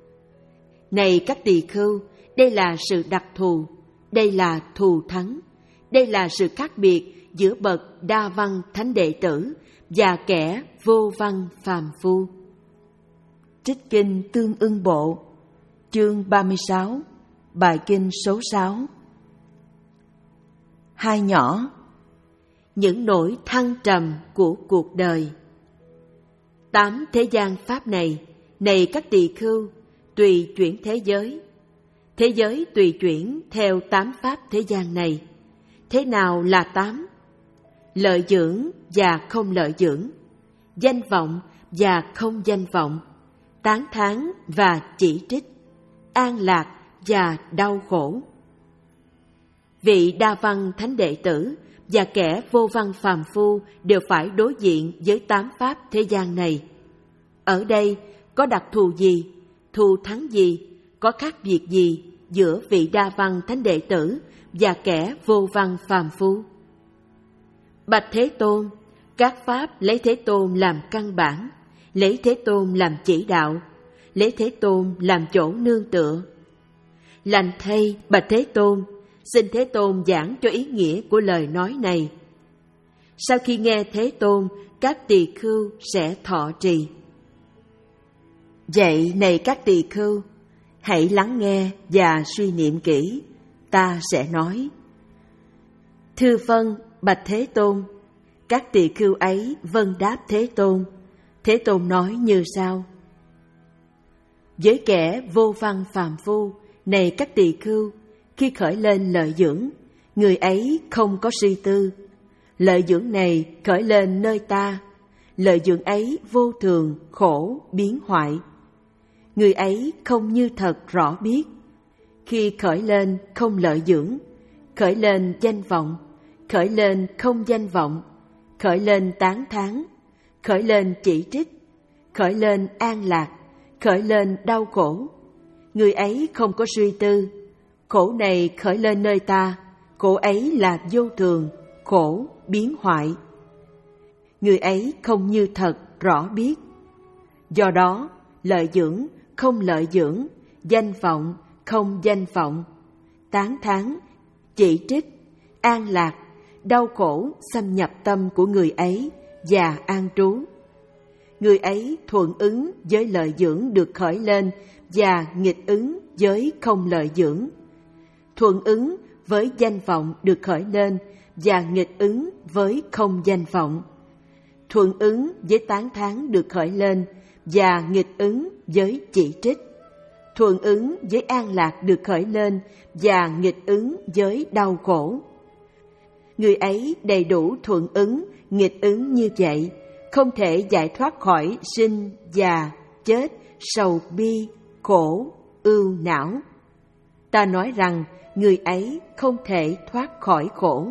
Speaker 1: Này các tỳ khưu, đây là sự đặc thù, đây là thù thắng, đây là sự khác biệt giữa bậc Đa Văn Thánh Đệ Tử và kẻ vô văn phàm phu. Trích Kinh Tương Ưng Bộ, chương ba mươi sáu, bài kinh số sáu. Hai nhỏ, những nỗi thăng trầm của cuộc đời. Tám thế gian pháp này, này các tỳ khưu, tùy chuyển thế giới. Thế giới tùy chuyển theo tám pháp thế gian này. Thế nào là tám? Lợi dưỡng và không lợi dưỡng, danh vọng và không danh vọng, tán thán và chỉ trích, an lạc và đau khổ. Vị Đa Văn Thánh Đệ Tử và kẻ vô văn phàm phu đều phải đối diện với tám pháp thế gian này. Ở đây có đặc thù gì, thù thắng gì, có khác biệt gì giữa vị Đa Văn Thánh Đệ Tử và kẻ vô văn phàm phu? Bạch Thế Tôn, các pháp lấy Thế Tôn làm căn bản, lấy Thế Tôn làm chỉ đạo, lấy Thế Tôn làm chỗ nương tựa. Lành thay, bạch Thế Tôn, xin Thế Tôn giảng cho ý nghĩa của lời nói này. Sau khi nghe Thế Tôn, các tỳ khưu sẽ thọ trì. Vậy này các tỳ khưu, hãy lắng nghe và suy niệm kỹ, ta sẽ nói. Thưa vâng, bạch Thế Tôn. Các tỳ khưu ấy vâng đáp Thế Tôn. Thế Tôn nói như sau. Với kẻ vô văn phàm phu, này các tỳ khưu, khi khởi lên lợi dưỡng, người ấy không có suy tư. Lợi dưỡng này khởi lên nơi ta, lợi dưỡng ấy vô thường, khổ, biến hoại. Người ấy không như thật rõ biết. Khi khởi lên không lợi dưỡng, khởi lên danh vọng, khởi lên không danh vọng, khởi lên tán thán, khởi lên chỉ trích, khởi lên an lạc, khởi lên đau khổ. Người ấy không có suy tư. Khổ này khởi lên nơi ta, khổ ấy là vô thường, khổ, biến hoại. Người ấy không như thật rõ biết. Do đó, lợi dưỡng, không lợi dưỡng, danh vọng, không danh vọng, tán thán, chỉ trích, an lạc, đau khổ xâm nhập tâm của người ấy và an trú. Người ấy thuận ứng với lợi dưỡng được khởi lên và nghịch ứng với không lợi dưỡng. Thuận ứng với danh vọng được khởi lên và nghịch ứng với không danh vọng. Thuận ứng với tán thán được khởi lên và nghịch ứng với chỉ trích. Thuận ứng với an lạc được khởi lên và nghịch ứng với đau khổ. Người ấy đầy đủ thuận ứng, nghịch ứng như vậy, không thể giải thoát khỏi sinh, già, chết, sầu bi, khổ, ưu não. Ta nói rằng người ấy không thể thoát khỏi khổ.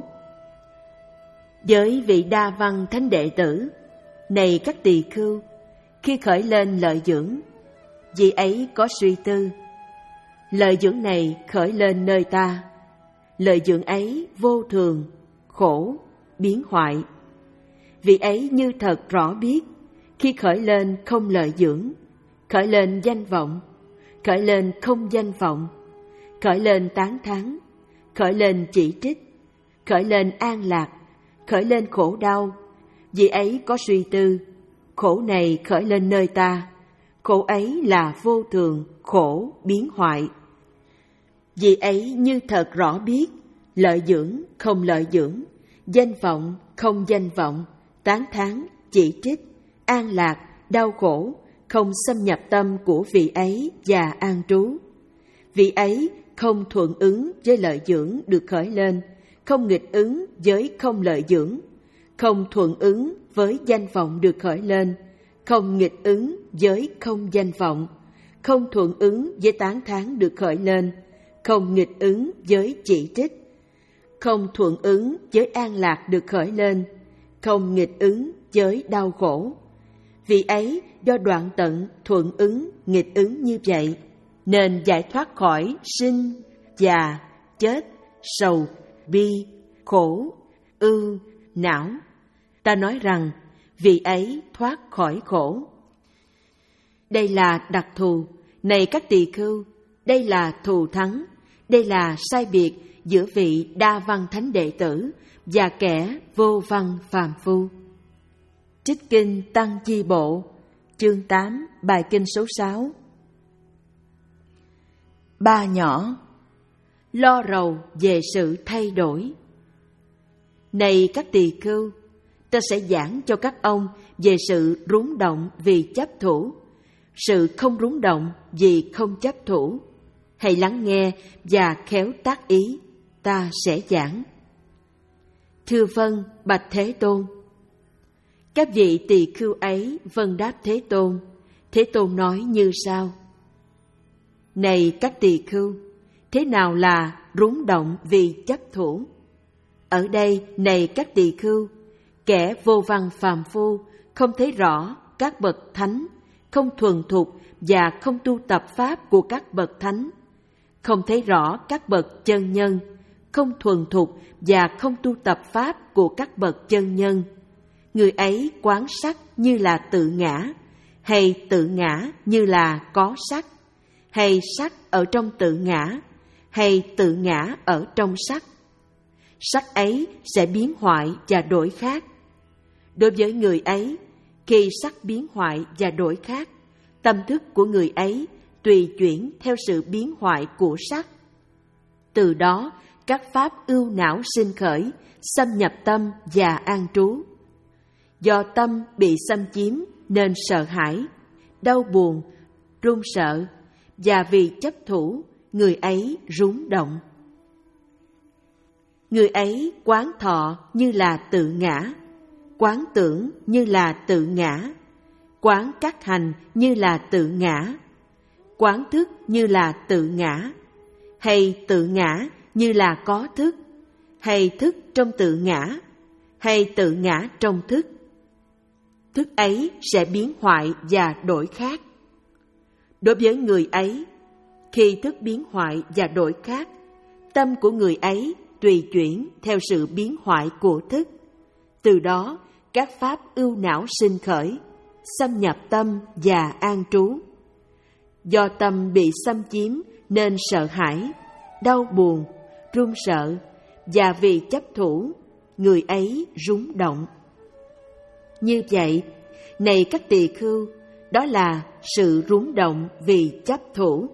Speaker 1: Với vị Đa Văn Thánh Đệ Tử, này các tỳ khưu, khi khởi lên lợi dưỡng, vị ấy có suy tư, lợi dưỡng này khởi lên nơi ta, lợi dưỡng ấy vô thường, khổ, biến hoại. Vị ấy như thật rõ biết, khi khởi lên không lợi dưỡng, khởi lên danh vọng, khởi lên không danh vọng, khởi lên tán thán, khởi lên chỉ trích, khởi lên an lạc, khởi lên khổ đau. Vị ấy có suy tư, khổ này khởi lên nơi ta, khổ ấy là vô thường, khổ, biến hoại. Vị ấy như thật rõ biết, lợi dưỡng, không lợi dưỡng, danh vọng, không danh vọng, tán thán, chỉ trích, an lạc, đau khổ, không xâm nhập tâm của vị ấy và an trú. Vị ấy không thuận ứng với lợi dưỡng được khởi lên, không nghịch ứng với không lợi dưỡng, không thuận ứng với danh vọng được khởi lên, không nghịch ứng với không danh vọng, không thuận ứng với tán thán được khởi lên, không nghịch ứng với chỉ trích, không thuận ứng với an lạc được khởi lên, không nghịch ứng với đau khổ. Vì ấy do đoạn tận thuận ứng, nghịch ứng như vậy, nên giải thoát khỏi sinh, già, chết, sầu, bi, khổ, ưu, não. Ta nói rằng vì ấy thoát khỏi khổ. Đây là đặc thù, này các tỳ khưu, đây là thù thắng, đây là sai biệt giữa vị Đa Văn Thánh Đệ Tử và kẻ vô văn phàm phu. Trích Kinh Tăng Chi Bộ, chương tám, bài kinh số sáu. Ba nhỏ, lo rầu về sự thay đổi. Này các tỳ khưu, ta sẽ giảng cho các ông về sự rúng động vì chấp thủ, sự không rúng động vì không chấp thủ. Hãy lắng nghe và khéo tác ý, ta sẽ giảng. Thưa vâng, bạch Thế Tôn. Các vị tỳ khưu ấy vâng đáp Thế Tôn. Thế Tôn nói như sau: Này các tỳ khưu, thế nào là rúng động vì chấp thủ? Ở đây, này các tỳ khưu, kẻ vô văn phàm phu không thấy rõ các bậc thánh, không thuần thục và không tu tập pháp của các bậc thánh, không thấy rõ các bậc chân nhân, không thuần thục và không tu tập pháp của các bậc chân nhân. Người ấy quán sắc như là tự ngã, hay tự ngã như là có sắc, hay sắc ở trong tự ngã, hay tự ngã ở trong sắc. Sắc ấy sẽ biến hoại và đổi khác. Đối với người ấy, khi sắc biến hoại và đổi khác, tâm thức của người ấy tùy chuyển theo sự biến hoại của sắc. Từ đó, các pháp ưu não sinh khởi, xâm nhập tâm và an trú. Do tâm bị xâm chiếm nên sợ hãi, đau buồn, run sợ, và vì chấp thủ, người ấy rúng động. Người ấy quán thọ như là tự ngã, quán tưởng như là tự ngã, quán các hành như là tự ngã, quán thức như là tự ngã, hay tự ngã như là có thức, hay thức trong tự ngã, hay tự ngã trong thức. Thức ấy sẽ biến hoại và đổi khác. Đối với người ấy, khi thức biến hoại và đổi khác, tâm của người ấy tùy chuyển theo sự biến hoại của thức. Từ đó, các pháp ưu não sinh khởi, xâm nhập tâm và an trú. Do tâm bị xâm chiếm nên sợ hãi, đau buồn, run sợ, và vì chấp thủ, người ấy rúng động. Như vậy, này các tỳ khưu, đó là sự rúng động vì chấp thủ.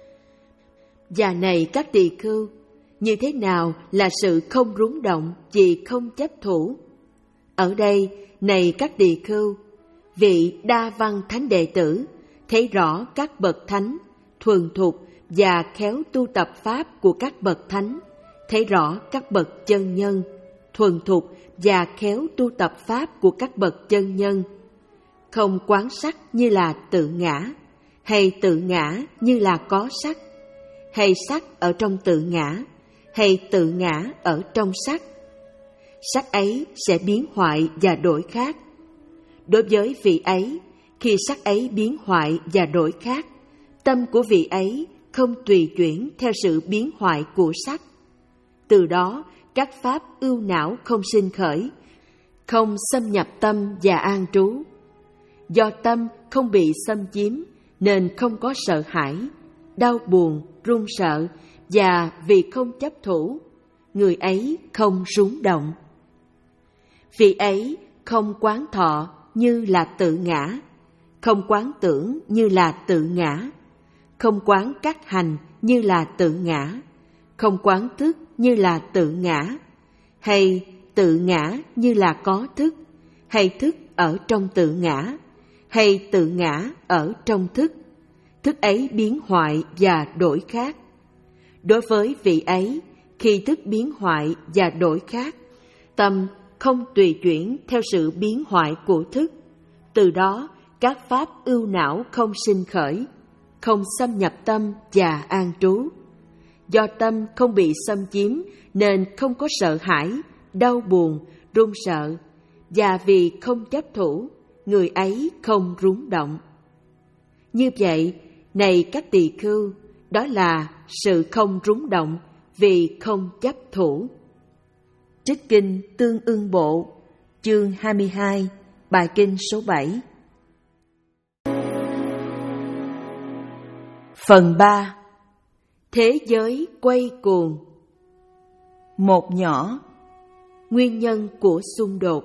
Speaker 1: Và này các tỳ khưu, như thế nào là sự không rúng động vì không chấp thủ? Ở đây, này các tỳ khưu, vị đa văn thánh đệ tử thấy rõ các bậc thánh thuần thục và khéo tu tập pháp của các bậc thánh, thấy rõ các bậc chân nhân thuần thục và khéo tu tập pháp của các bậc chân nhân, không quán sắc như là tự ngã, hay tự ngã như là có sắc, hay sắc ở trong tự ngã, hay tự ngã ở trong sắc. Sắc ấy sẽ biến hoại và đổi khác. Đối với vị ấy, khi sắc ấy biến hoại và đổi khác, tâm của vị ấy không tùy chuyển theo sự biến hoại của sắc. Từ đó, các pháp ưu não không sinh khởi, không xâm nhập tâm và an trú. Do tâm không bị xâm chiếm nên không có sợ hãi, đau buồn, run sợ, và vì không chấp thủ, người ấy không rúng động. Vị ấy không quán thọ như là tự ngã, không quán tưởng như là tự ngã, không quán các hành như là tự ngã, không quán thức như là tự ngã, hay tự ngã như là có thức, hay thức ở trong tự ngã, hay tự ngã ở trong thức. Thức ấy biến hoại và đổi khác. Đối với vị ấy, khi thức biến hoại và đổi khác, tâm không tùy chuyển theo sự biến hoại của thức. Từ đó, các pháp ưu não không sinh khởi, không xâm nhập tâm và an trú. Do tâm không bị xâm chiếm nên không có sợ hãi, đau buồn, run sợ, và vì không chấp thủ, người ấy không rúng động. Như vậy, này các tỳ khưu, đó là sự không rúng động vì không chấp thủ. Trích kinh Tương Ưng Bộ, chương hai mươi hai, bài kinh số bảy. Phần ba. Thế giới quay cuồng. Một nhỏ. Nguyên nhân của xung đột.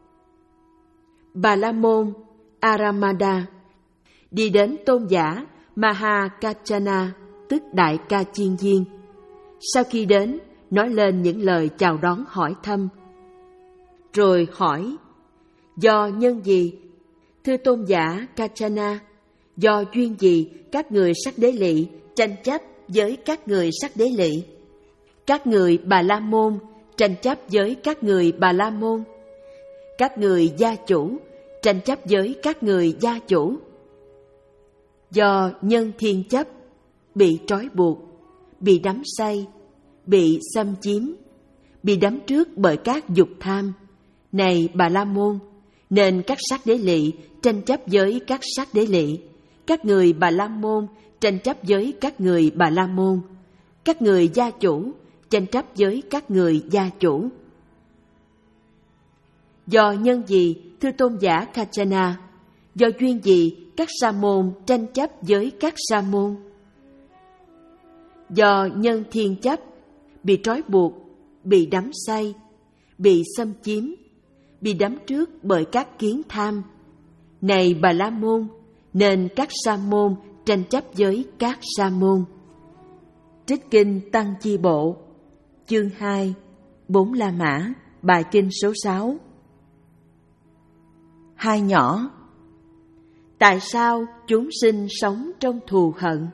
Speaker 1: Bà La Môn Aramada đi đến tôn giả Mahakachana, tức Đại Ca Chiên Viên. Sau khi đến, nói lên những lời chào đón hỏi thăm. Rồi hỏi, do nhân gì? Thưa tôn giả Kachana, do duyên gì các người sắc đế lỵ tranh chấp với các người sắc đế lỵ? Các người Bà La Môn tranh chấp với các người Bà La Môn. Các người gia chủ tranh chấp với các người gia chủ. Do nhân thiên chấp, bị trói buộc, bị đắm say, bị xâm chiếm, bị đắm trước bởi các dục tham. Này Bà La Môn, nên các sắc đế lỵ tranh chấp với các sắc đế lỵ. Các người Bà La Môn tranh chấp với các người Bà La Môn. Các người gia chủ tranh chấp với các người gia chủ. Do nhân gì, thưa tôn giả Kachana? Do duyên gì các sa môn tranh chấp với các sa môn? Do nhân thiên chấp, bị trói buộc, bị đắm say, bị xâm chiếm, bị đắm trước bởi các kiến tham. Này Bà La Môn, nên các sa môn tranh chấp với các sa môn. Trích kinh Tăng Chi Bộ, chương hai, Bốn La Mã, bài kinh số sáu. Hai nhỏ. Tại sao chúng sinh sống trong thù hận?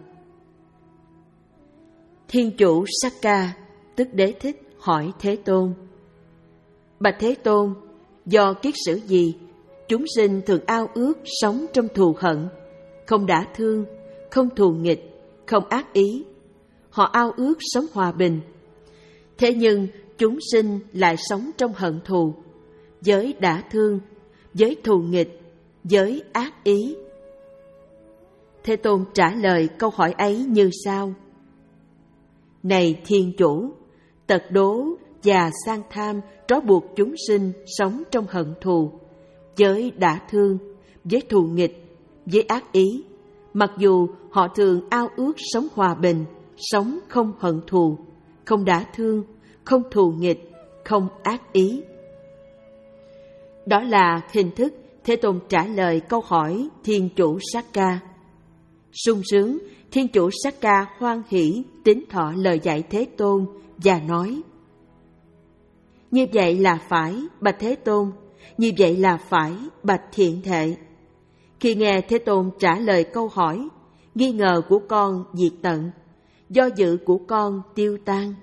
Speaker 1: Thiên chủ Sakka, tức Đế Thích, hỏi Thế Tôn. Bạch Thế Tôn, do kiết sử gì chúng sinh thường ao ước sống trong thù hận, không đả thương, không thù nghịch, không ác ý? Họ ao ước sống hòa bình. Thế nhưng chúng sinh lại sống trong hận thù, với đả thương, với thù nghịch, với ác ý. Thế Tôn trả lời câu hỏi ấy như sau. Này Thiên Chủ, tật đố và sang tham trói buộc chúng sinh sống trong hận thù, với đả thương, với thù nghịch, với ác ý, mặc dù họ thường ao ước sống hòa bình, sống không hận thù, không đả thương, không thù nghịch, không ác ý. Đó là hình thức Thế Tôn trả lời câu hỏi Thiên Chủ Sakka. Sung sướng, Thiên Chủ Sakka hoan hỷ tín thọ lời dạy Thế Tôn và nói: như vậy là phải, bạch Thế Tôn, như vậy là phải, bạch Thiện Thệ. Khi nghe Thế Tôn trả lời câu hỏi, nghi ngờ của con diệt tận, do dự của con tiêu tan.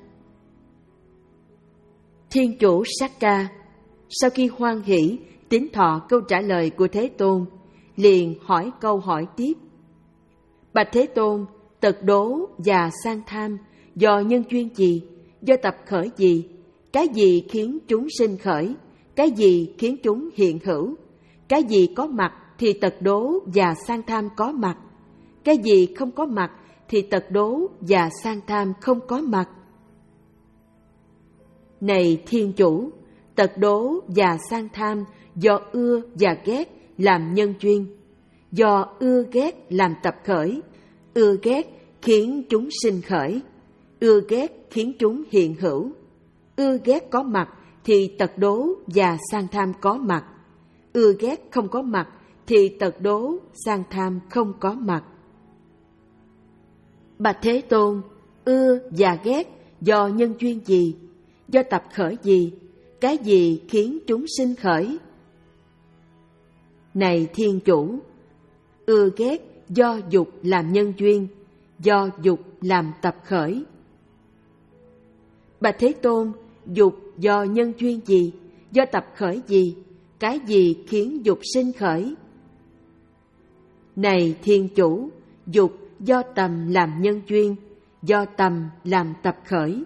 Speaker 1: Thiên Chủ Sakka sau khi hoan hỷ tín thọ câu trả lời của Thế Tôn, liền hỏi câu hỏi tiếp: bạch Thế Tôn, tật đố và sang tham do nhân duyên gì, do tập khởi gì? Cái gì khiến chúng sinh khởi? Cái gì khiến chúng hiện hữu? Cái gì có mặt thì tật đố và sang tham có mặt? Cái gì không có mặt thì tật đố và sang tham không có mặt? Này Thiên Chủ, tật đố và sang tham do ưa và ghét làm nhân duyên, do ưa ghét làm tập khởi, ưa ghét khiến chúng sinh khởi, ưa ghét khiến chúng hiện hữu. Ưa ghét có mặt thì tật đố và sang tham có mặt, ưa ghét không có mặt thì tật đố, sang tham không có mặt. Bạch Thế Tôn, ưa và ghét do nhân duyên gì, do tập khởi gì? Cái gì khiến chúng sinh khởi? Này Thiên Chủ, ưa ghét do dục làm nhân duyên, do dục làm tập khởi. Bạch Thế Tôn, dục do nhân duyên gì, do tập khởi gì? Cái gì khiến dục sinh khởi? Này Thiên Chủ, dục do tầm làm nhân duyên, do tầm làm tập khởi.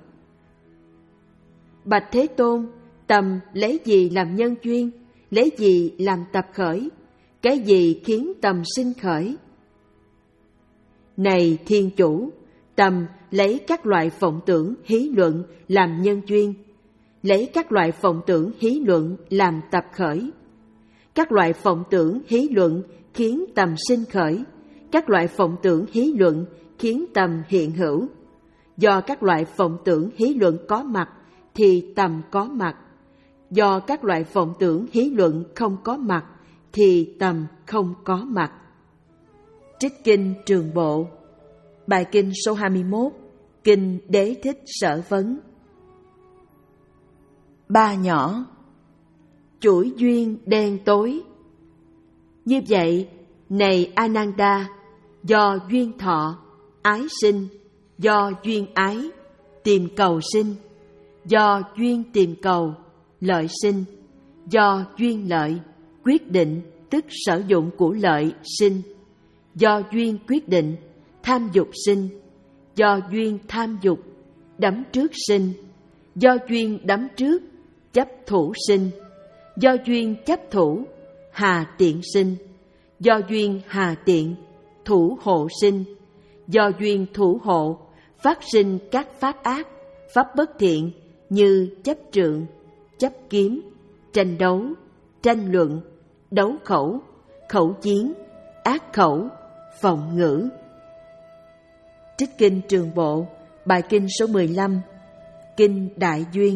Speaker 1: Bạch Thế Tôn, tầm lấy gì làm nhân duyên, lấy gì làm tập khởi? Cái gì khiến tầm sinh khởi? Này Thiên Chủ, tầm lấy các loại vọng tưởng hí luận làm nhân duyên, lấy các loại vọng tưởng hí luận làm tập khởi. Các loại vọng tưởng hí luận khiến tầm sinh khởi, các loại vọng tưởng hí luận khiến tầm hiện hữu. Do các loại vọng tưởng hí luận có mặt thì tầm có mặt, do các loại vọng tưởng hí luận không có mặt thì tầm không có mặt. Trích Kinh Trường Bộ, bài kinh số hai mươi mốt, Kinh Đế Thích Sở Vấn. Ba nhỏ, chuỗi duyên đen tối. Như vậy, này Ananda, do duyên thọ, ái sinh, do duyên ái, tìm cầu sinh, do duyên tìm cầu, lợi sinh, do duyên lợi, quyết định tức sử dụng của lợi sinh, do duyên quyết định, tham dục sinh, do duyên tham dục, đắm trước sinh, do duyên đắm trước, chấp thủ sinh, do duyên chấp thủ, hà tiện sinh, do duyên hà tiện, thủ hộ sinh, do duyên thủ hộ, phát sinh các pháp ác, pháp bất thiện như chấp trượng, chấp kiếm, tranh đấu, tranh luận, đấu khẩu, khẩu chiến, ác khẩu, vọng ngữ. Trích Kinh Trường Bộ, bài kinh số mười lăm, Kinh Đại Duyên.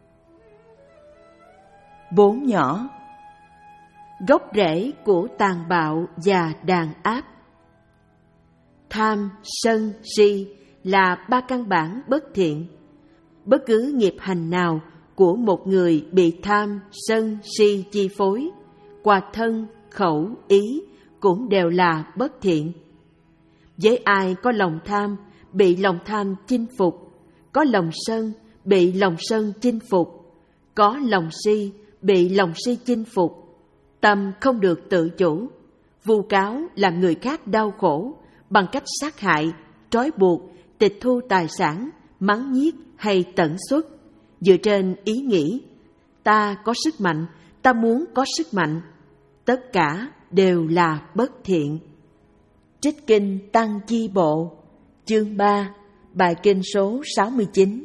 Speaker 1: Bốn nhỏ, gốc rễ của tàn bạo và đàn áp. Tham, sân, si là ba căn bản bất thiện. Bất cứ nghiệp hành nào của một người bị tham, sân, si chi phối, qua thân, khẩu, ý cũng đều là bất thiện. Với ai có lòng tham, bị lòng tham chinh phục, có lòng sân, bị lòng sân chinh phục, có lòng si, bị lòng si chinh phục, tâm không được tự chủ, vu cáo làm người khác đau khổ bằng cách sát hại, trói buộc, tịch thu tài sản, mắng nhiếc hay tẩn xuất, dựa trên ý nghĩ ta có sức mạnh, ta muốn có sức mạnh, tất cả đều là bất thiện. Trích Kinh Tăng Chi Bộ, chương ba, bài kinh số sáu mươi chín.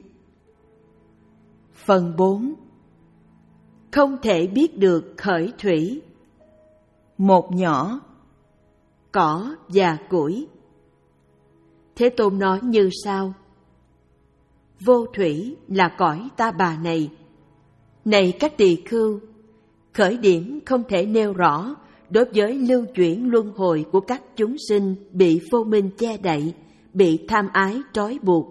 Speaker 1: Phần bốn. Không thể biết được khởi thủy. Một nhỏ, cỏ và củi. Thế Tôn nói như sau: vô thủy là cõi ta bà này. Này các tỳ khưu, khởi điểm không thể nêu rõ đối với lưu chuyển luân hồi của các chúng sinh bị vô minh che đậy, bị tham ái trói buộc.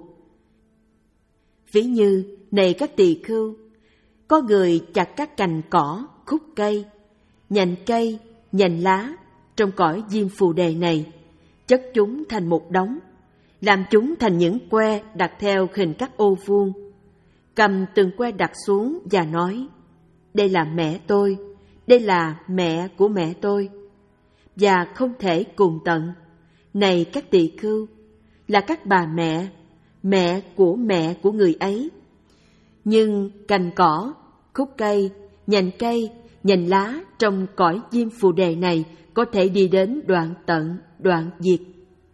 Speaker 1: Ví như, này các tỳ khưu, có người chặt các cành cỏ, khúc cây, nhành cây, nhành lá trong cõi diêm phù đề này, chất chúng thành một đống, làm chúng thành những que đặt theo hình các ô vuông. Cầm từng que đặt xuống và nói: đây là mẹ tôi, đây là mẹ của mẹ tôi. Và không thể cùng tận. Này các tỳ khưu, là các bà mẹ, mẹ của mẹ của người ấy. Nhưng cành cỏ, khúc cây, nhành cây, nhành lá trong cõi diêm phù đề này có thể đi đến đoạn tận, đoạn diệt.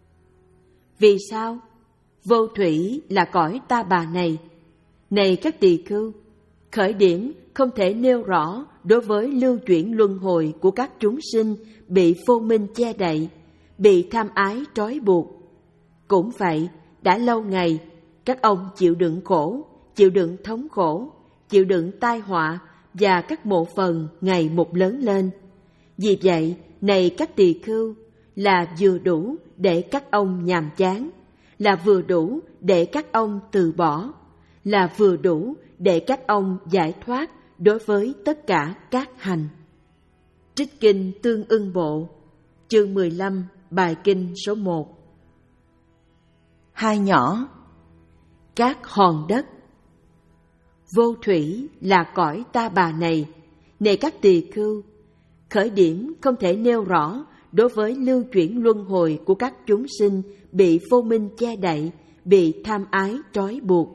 Speaker 1: Vì sao? Vô thủy là cõi ta bà này. Này các tỳ khưu, khởi điểm không thể nêu rõ đối với lưu chuyển luân hồi của các chúng sinh bị vô minh che đậy, bị tham ái trói buộc. Cũng vậy, đã lâu ngày, các ông chịu đựng khổ, chịu đựng thống khổ, chịu đựng tai họa và các mộ phần ngày một lớn lên. Vì vậy, này các tỳ khưu, là vừa đủ để các ông nhàm chán, là vừa đủ để các ông từ bỏ, là vừa đủ để các ông giải thoát đối với tất cả các hành. Trích Kinh Tương Ưng Bộ, chương mười lăm, bài kinh số một. Hai nhỏ. Các hòn đất. Vô thủy là cõi ta bà này. Này các tỳ khưu, khởi điểm không thể nêu rõ đối với lưu chuyển luân hồi của các chúng sinh bị vô minh che đậy, bị tham ái trói buộc.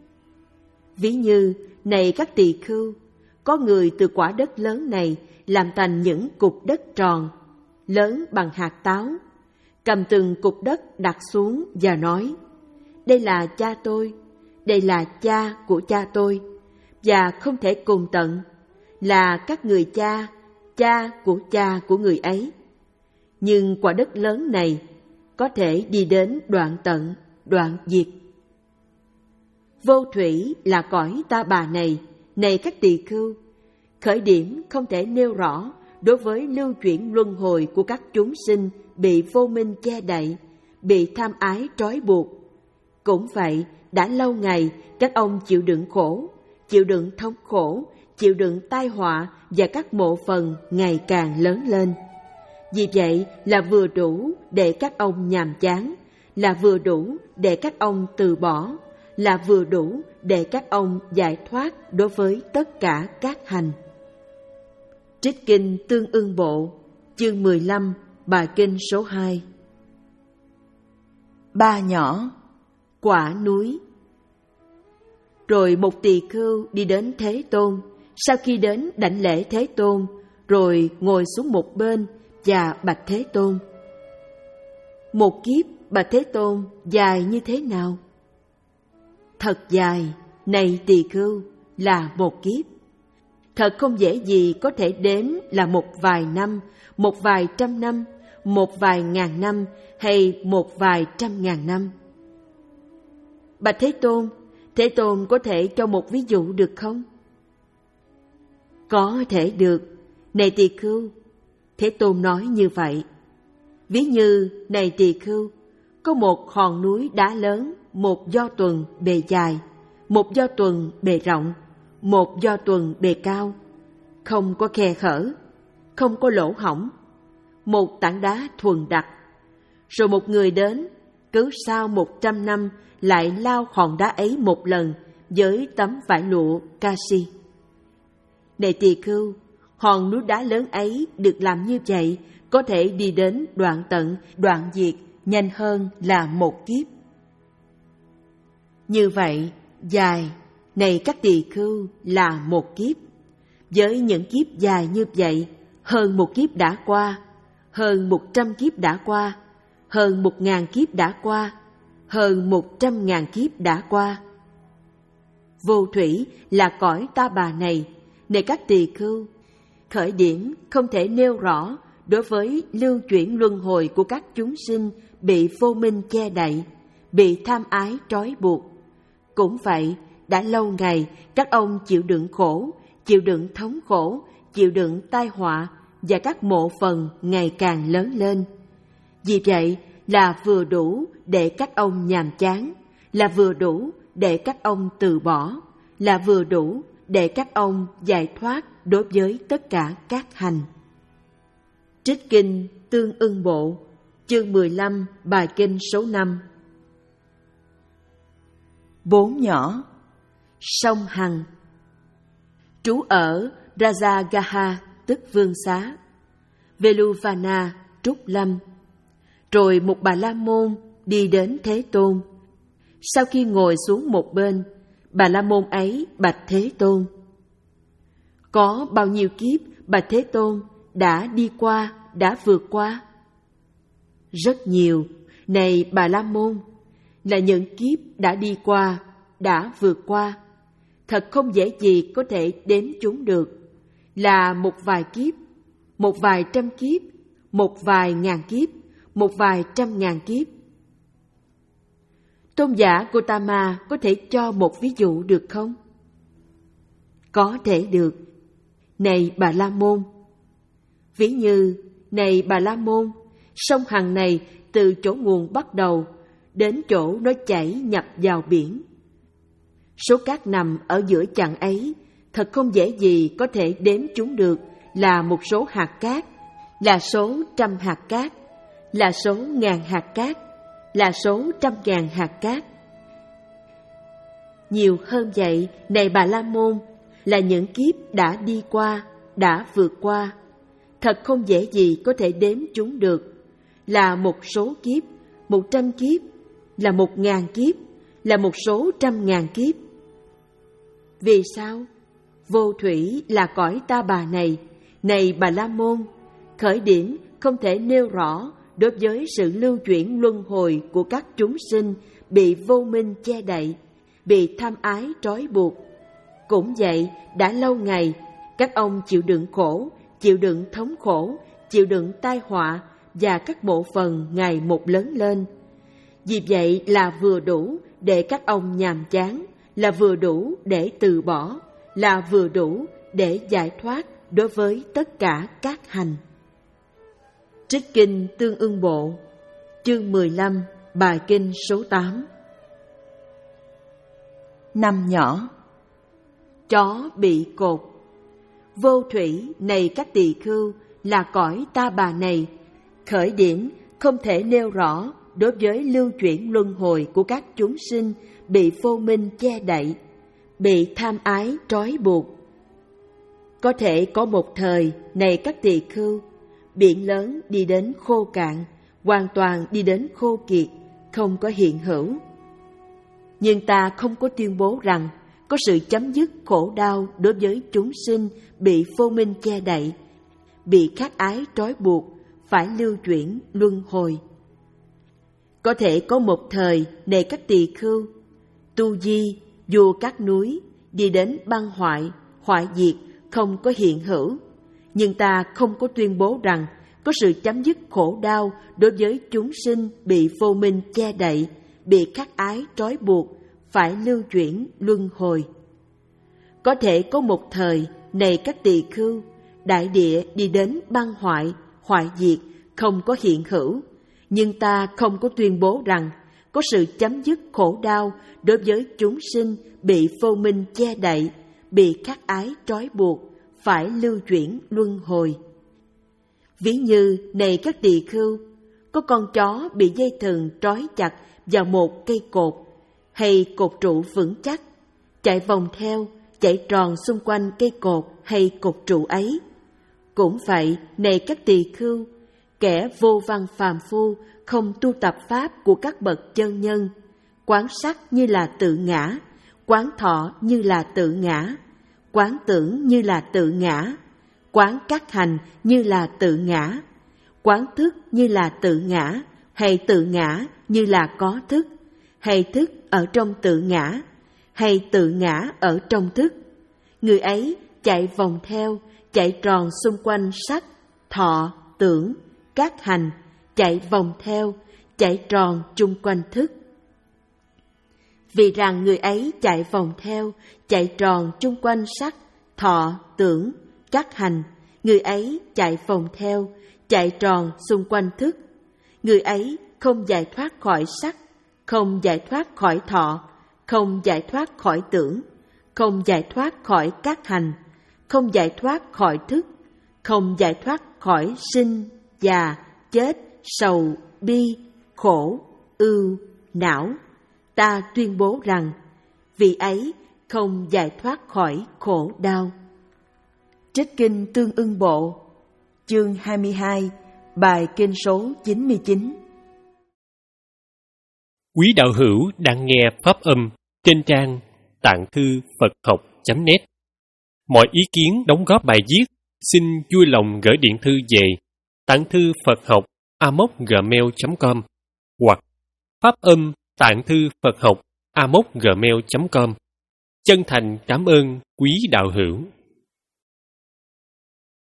Speaker 1: Ví như, này các tỳ khưu, có người từ quả đất lớn này làm thành những cục đất tròn, lớn bằng hạt táo, cầm từng cục đất đặt xuống và nói: đây là cha tôi, đây là cha của cha tôi, và không thể cùng tận, là các người cha, cha của cha của người ấy. Nhưng quả đất lớn này có thể đi đến đoạn tận, đoạn diệt. Vô thủy là cõi ta bà này. Này các tỳ khưu, khởi điểm không thể nêu rõ đối với lưu chuyển luân hồi của các chúng sinh bị vô minh che đậy, bị tham ái trói buộc. Cũng vậy, đã lâu ngày các ông chịu đựng khổ, chịu đựng thống khổ, chịu đựng tai họa và các mộ phần ngày càng lớn lên. Vì vậy là vừa đủ để các ông nhàm chán, là vừa đủ để các ông từ bỏ, là vừa đủ để các ông giải thoát đối với tất cả các hành. Trích Kinh Tương Ưng Bộ, chương mười lăm, bài kinh số hai. Ba nhỏ. Quả núi. Rồi một tỳ khưu đi đến Thế Tôn. Sau khi đến đảnh lễ Thế Tôn, rồi ngồi xuống một bên và bạch Thế Tôn: một kiếp, bạch Thế Tôn, dài như thế nào? Thật dài, này tỳ khưu, là một kiếp. Thật không dễ gì có thể đếm là một vài năm, một vài trăm năm, một vài ngàn năm hay một vài trăm ngàn năm. Bạch Thế Tôn, Thế Tôn có thể cho một ví dụ được không? Có thể được, này tỳ khưu. Thế Tôn nói như vậy. Ví như, này tỳ khưu, có một hòn núi đá lớn, một do tuần bề dài, một do tuần bề rộng, một do tuần bề cao, không có khe hở, không có lỗ hổng, một tảng đá thuần đặc. Rồi một người đến, cứ sau một trăm năm lại lao hòn đá ấy một lần với tấm vải lụa casi. Này tỳ khưu, hòn núi đá lớn ấy được làm như vậy có thể đi đến đoạn tận, đoạn diệt nhanh hơn là một kiếp. Như vậy, dài, này các tỳ khưu, là một kiếp. Với những kiếp dài như vậy, hơn một kiếp đã qua, hơn một trăm kiếp đã qua, hơn một ngàn kiếp đã qua, hơn một trăm ngàn kiếp đã qua. Vô thủy là cõi ta bà này. Này các tỳ khưu, khởi điểm không thể nêu rõ đối với lưu chuyển luân hồi của các chúng sinh bị vô minh che đậy, bị tham ái trói buộc. Cũng vậy, đã lâu ngày các ông chịu đựng khổ, chịu đựng thống khổ, chịu đựng tai họa và các mộ phần ngày càng lớn lên. Vì vậy là vừa đủ để các ông nhàm chán, là vừa đủ để các ông từ bỏ, là vừa đủ để các ông giải thoát đối với tất cả các hành. Trích kinh Tương Ưng Bộ, chương mười lăm, bài kinh số năm. Bốn nhỏ. Sông Hằng. Trú ở Rajagaha tức Vương Xá, Veluvana Trúc Lâm. Rồi một Bà La Môn đi đến Thế Tôn. Sau khi ngồi xuống một bên, Bà La Môn ấy bạch Thế Tôn: có bao nhiêu kiếp bạch Thế Tôn đã đi qua, đã vượt qua? Rất nhiều, này Bà La Môn, là những kiếp đã đi qua, đã vượt qua. Thật không dễ gì có thể đếm chúng được, là một vài kiếp, một vài trăm kiếp, một vài ngàn kiếp, một vài trăm ngàn kiếp. Tôn giả Gotama có thể cho một ví dụ được không? Có thể được. Này Bà La Môn, ví như, này Bà La Môn, sông Hằng này từ chỗ nguồn bắt đầu đến chỗ nó chảy nhập vào biển. Số cát nằm ở giữa chặng ấy thật không dễ gì có thể đếm chúng được, là một số hạt cát, là số trăm hạt cát, là số ngàn hạt cát, là số trăm ngàn hạt cát. Nhiều hơn vậy, này Bà La Môn, là những kiếp đã đi qua, đã vượt qua. Thật không dễ gì có thể đếm chúng được, là một số kiếp, một trăm kiếp, là một ngàn kiếp, là một số trăm ngàn kiếp. Vì sao? Vô thủy là cõi ta bà này, này Bà La Môn, khởi điểm không thể nêu rõ đối với sự lưu chuyển luân hồi của các chúng sinh bị vô minh che đậy, bị tham ái trói buộc. Cũng vậy, đã lâu ngày, các ông chịu đựng khổ, chịu đựng thống khổ, chịu đựng tai họa và các bộ phận ngày một lớn lên. Vì vậy là vừa đủ để các ông nhàm chán, là vừa đủ để từ bỏ, là vừa đủ để giải thoát đối với tất cả các hành. Trích kinh Tương Ưng Bộ, chương mười lăm, bài kinh số tám. Năm nhỏ. Chó bị cột. Vô thủy, này các tỳ khưu, là cõi ta bà này, khởi điểm không thể nêu rõ đối với lưu chuyển luân hồi của các chúng sinh bị vô minh che đậy, bị tham ái trói buộc. Có thể có một thời, này các tỳ khưu, biển lớn đi đến khô cạn, hoàn toàn đi đến khô kiệt, không có hiện hữu. Nhưng ta không có tuyên bố rằng có sự chấm dứt khổ đau đối với chúng sinh bị vô minh che đậy, bị khát ái trói buộc, phải lưu chuyển luân hồi. Có thể có một thời, này các tỳ khưu, Tu Di, vua các núi, đi đến băng hoại, hoại diệt, không có hiện hữu. Nhưng ta không có tuyên bố rằng có sự chấm dứt khổ đau đối với chúng sinh bị vô minh che đậy, bị khát ái trói buộc, phải lưu chuyển luân hồi. Có thể có một thời, này các tỳ khưu, đại địa đi đến băng hoại, hoại diệt, không có hiện hữu. Nhưng ta không có tuyên bố rằng có sự chấm dứt khổ đau đối với chúng sinh bị vô minh che đậy, bị khát ái trói buộc, phải lưu chuyển luân hồi. Ví như, này các tỳ khưu, có con chó bị dây thừng trói chặt vào một cây cột, hay cột trụ vững chắc, chạy vòng theo, chạy tròn xung quanh cây cột hay cột trụ ấy. Cũng vậy, này các tỳ khưu, kẻ vô văn phàm phu không tu tập pháp của các bậc chân nhân, quán sắc như là tự ngã, quán thọ như là tự ngã, quán tưởng như là tự ngã, quán các hành như là tự ngã, quán thức như là tự ngã, hay tự ngã như là có thức, hay thức ở trong tự ngã, hay tự ngã ở trong thức. Người ấy chạy vòng theo, chạy tròn xung quanh sắc, thọ, tưởng, các hành, chạy vòng theo, chạy tròn chung quanh thức. Vì rằng người ấy chạy vòng theo, chạy tròn chung quanh sắc, thọ, tưởng, các hành, người ấy chạy vòng theo, chạy tròn xung quanh thức. Người ấy không giải thoát khỏi sắc, không giải thoát khỏi thọ, không giải thoát khỏi tưởng, không giải thoát khỏi các hành, không giải thoát khỏi thức, không giải thoát khỏi sinh, già, chết, sầu, bi, khổ, ưu, não. Ta tuyên bố rằng, vị ấy không giải thoát khỏi khổ đau. Trích kinh Tương Ưng Bộ, chương hai mươi hai, bài kinh số chín mươi chín.
Speaker 2: Quý đạo hữu đang nghe pháp âm trên trang tạng thư Phật học chấm net. Mọi ý kiến đóng góp bài viết xin vui lòng gửi điện thư về tạng thư Phật học a m o c gmail chấm com hoặc pháp âm tạng thư Phật học a m o c gmail chấm com. Chân thành cảm ơn quý đạo hữu.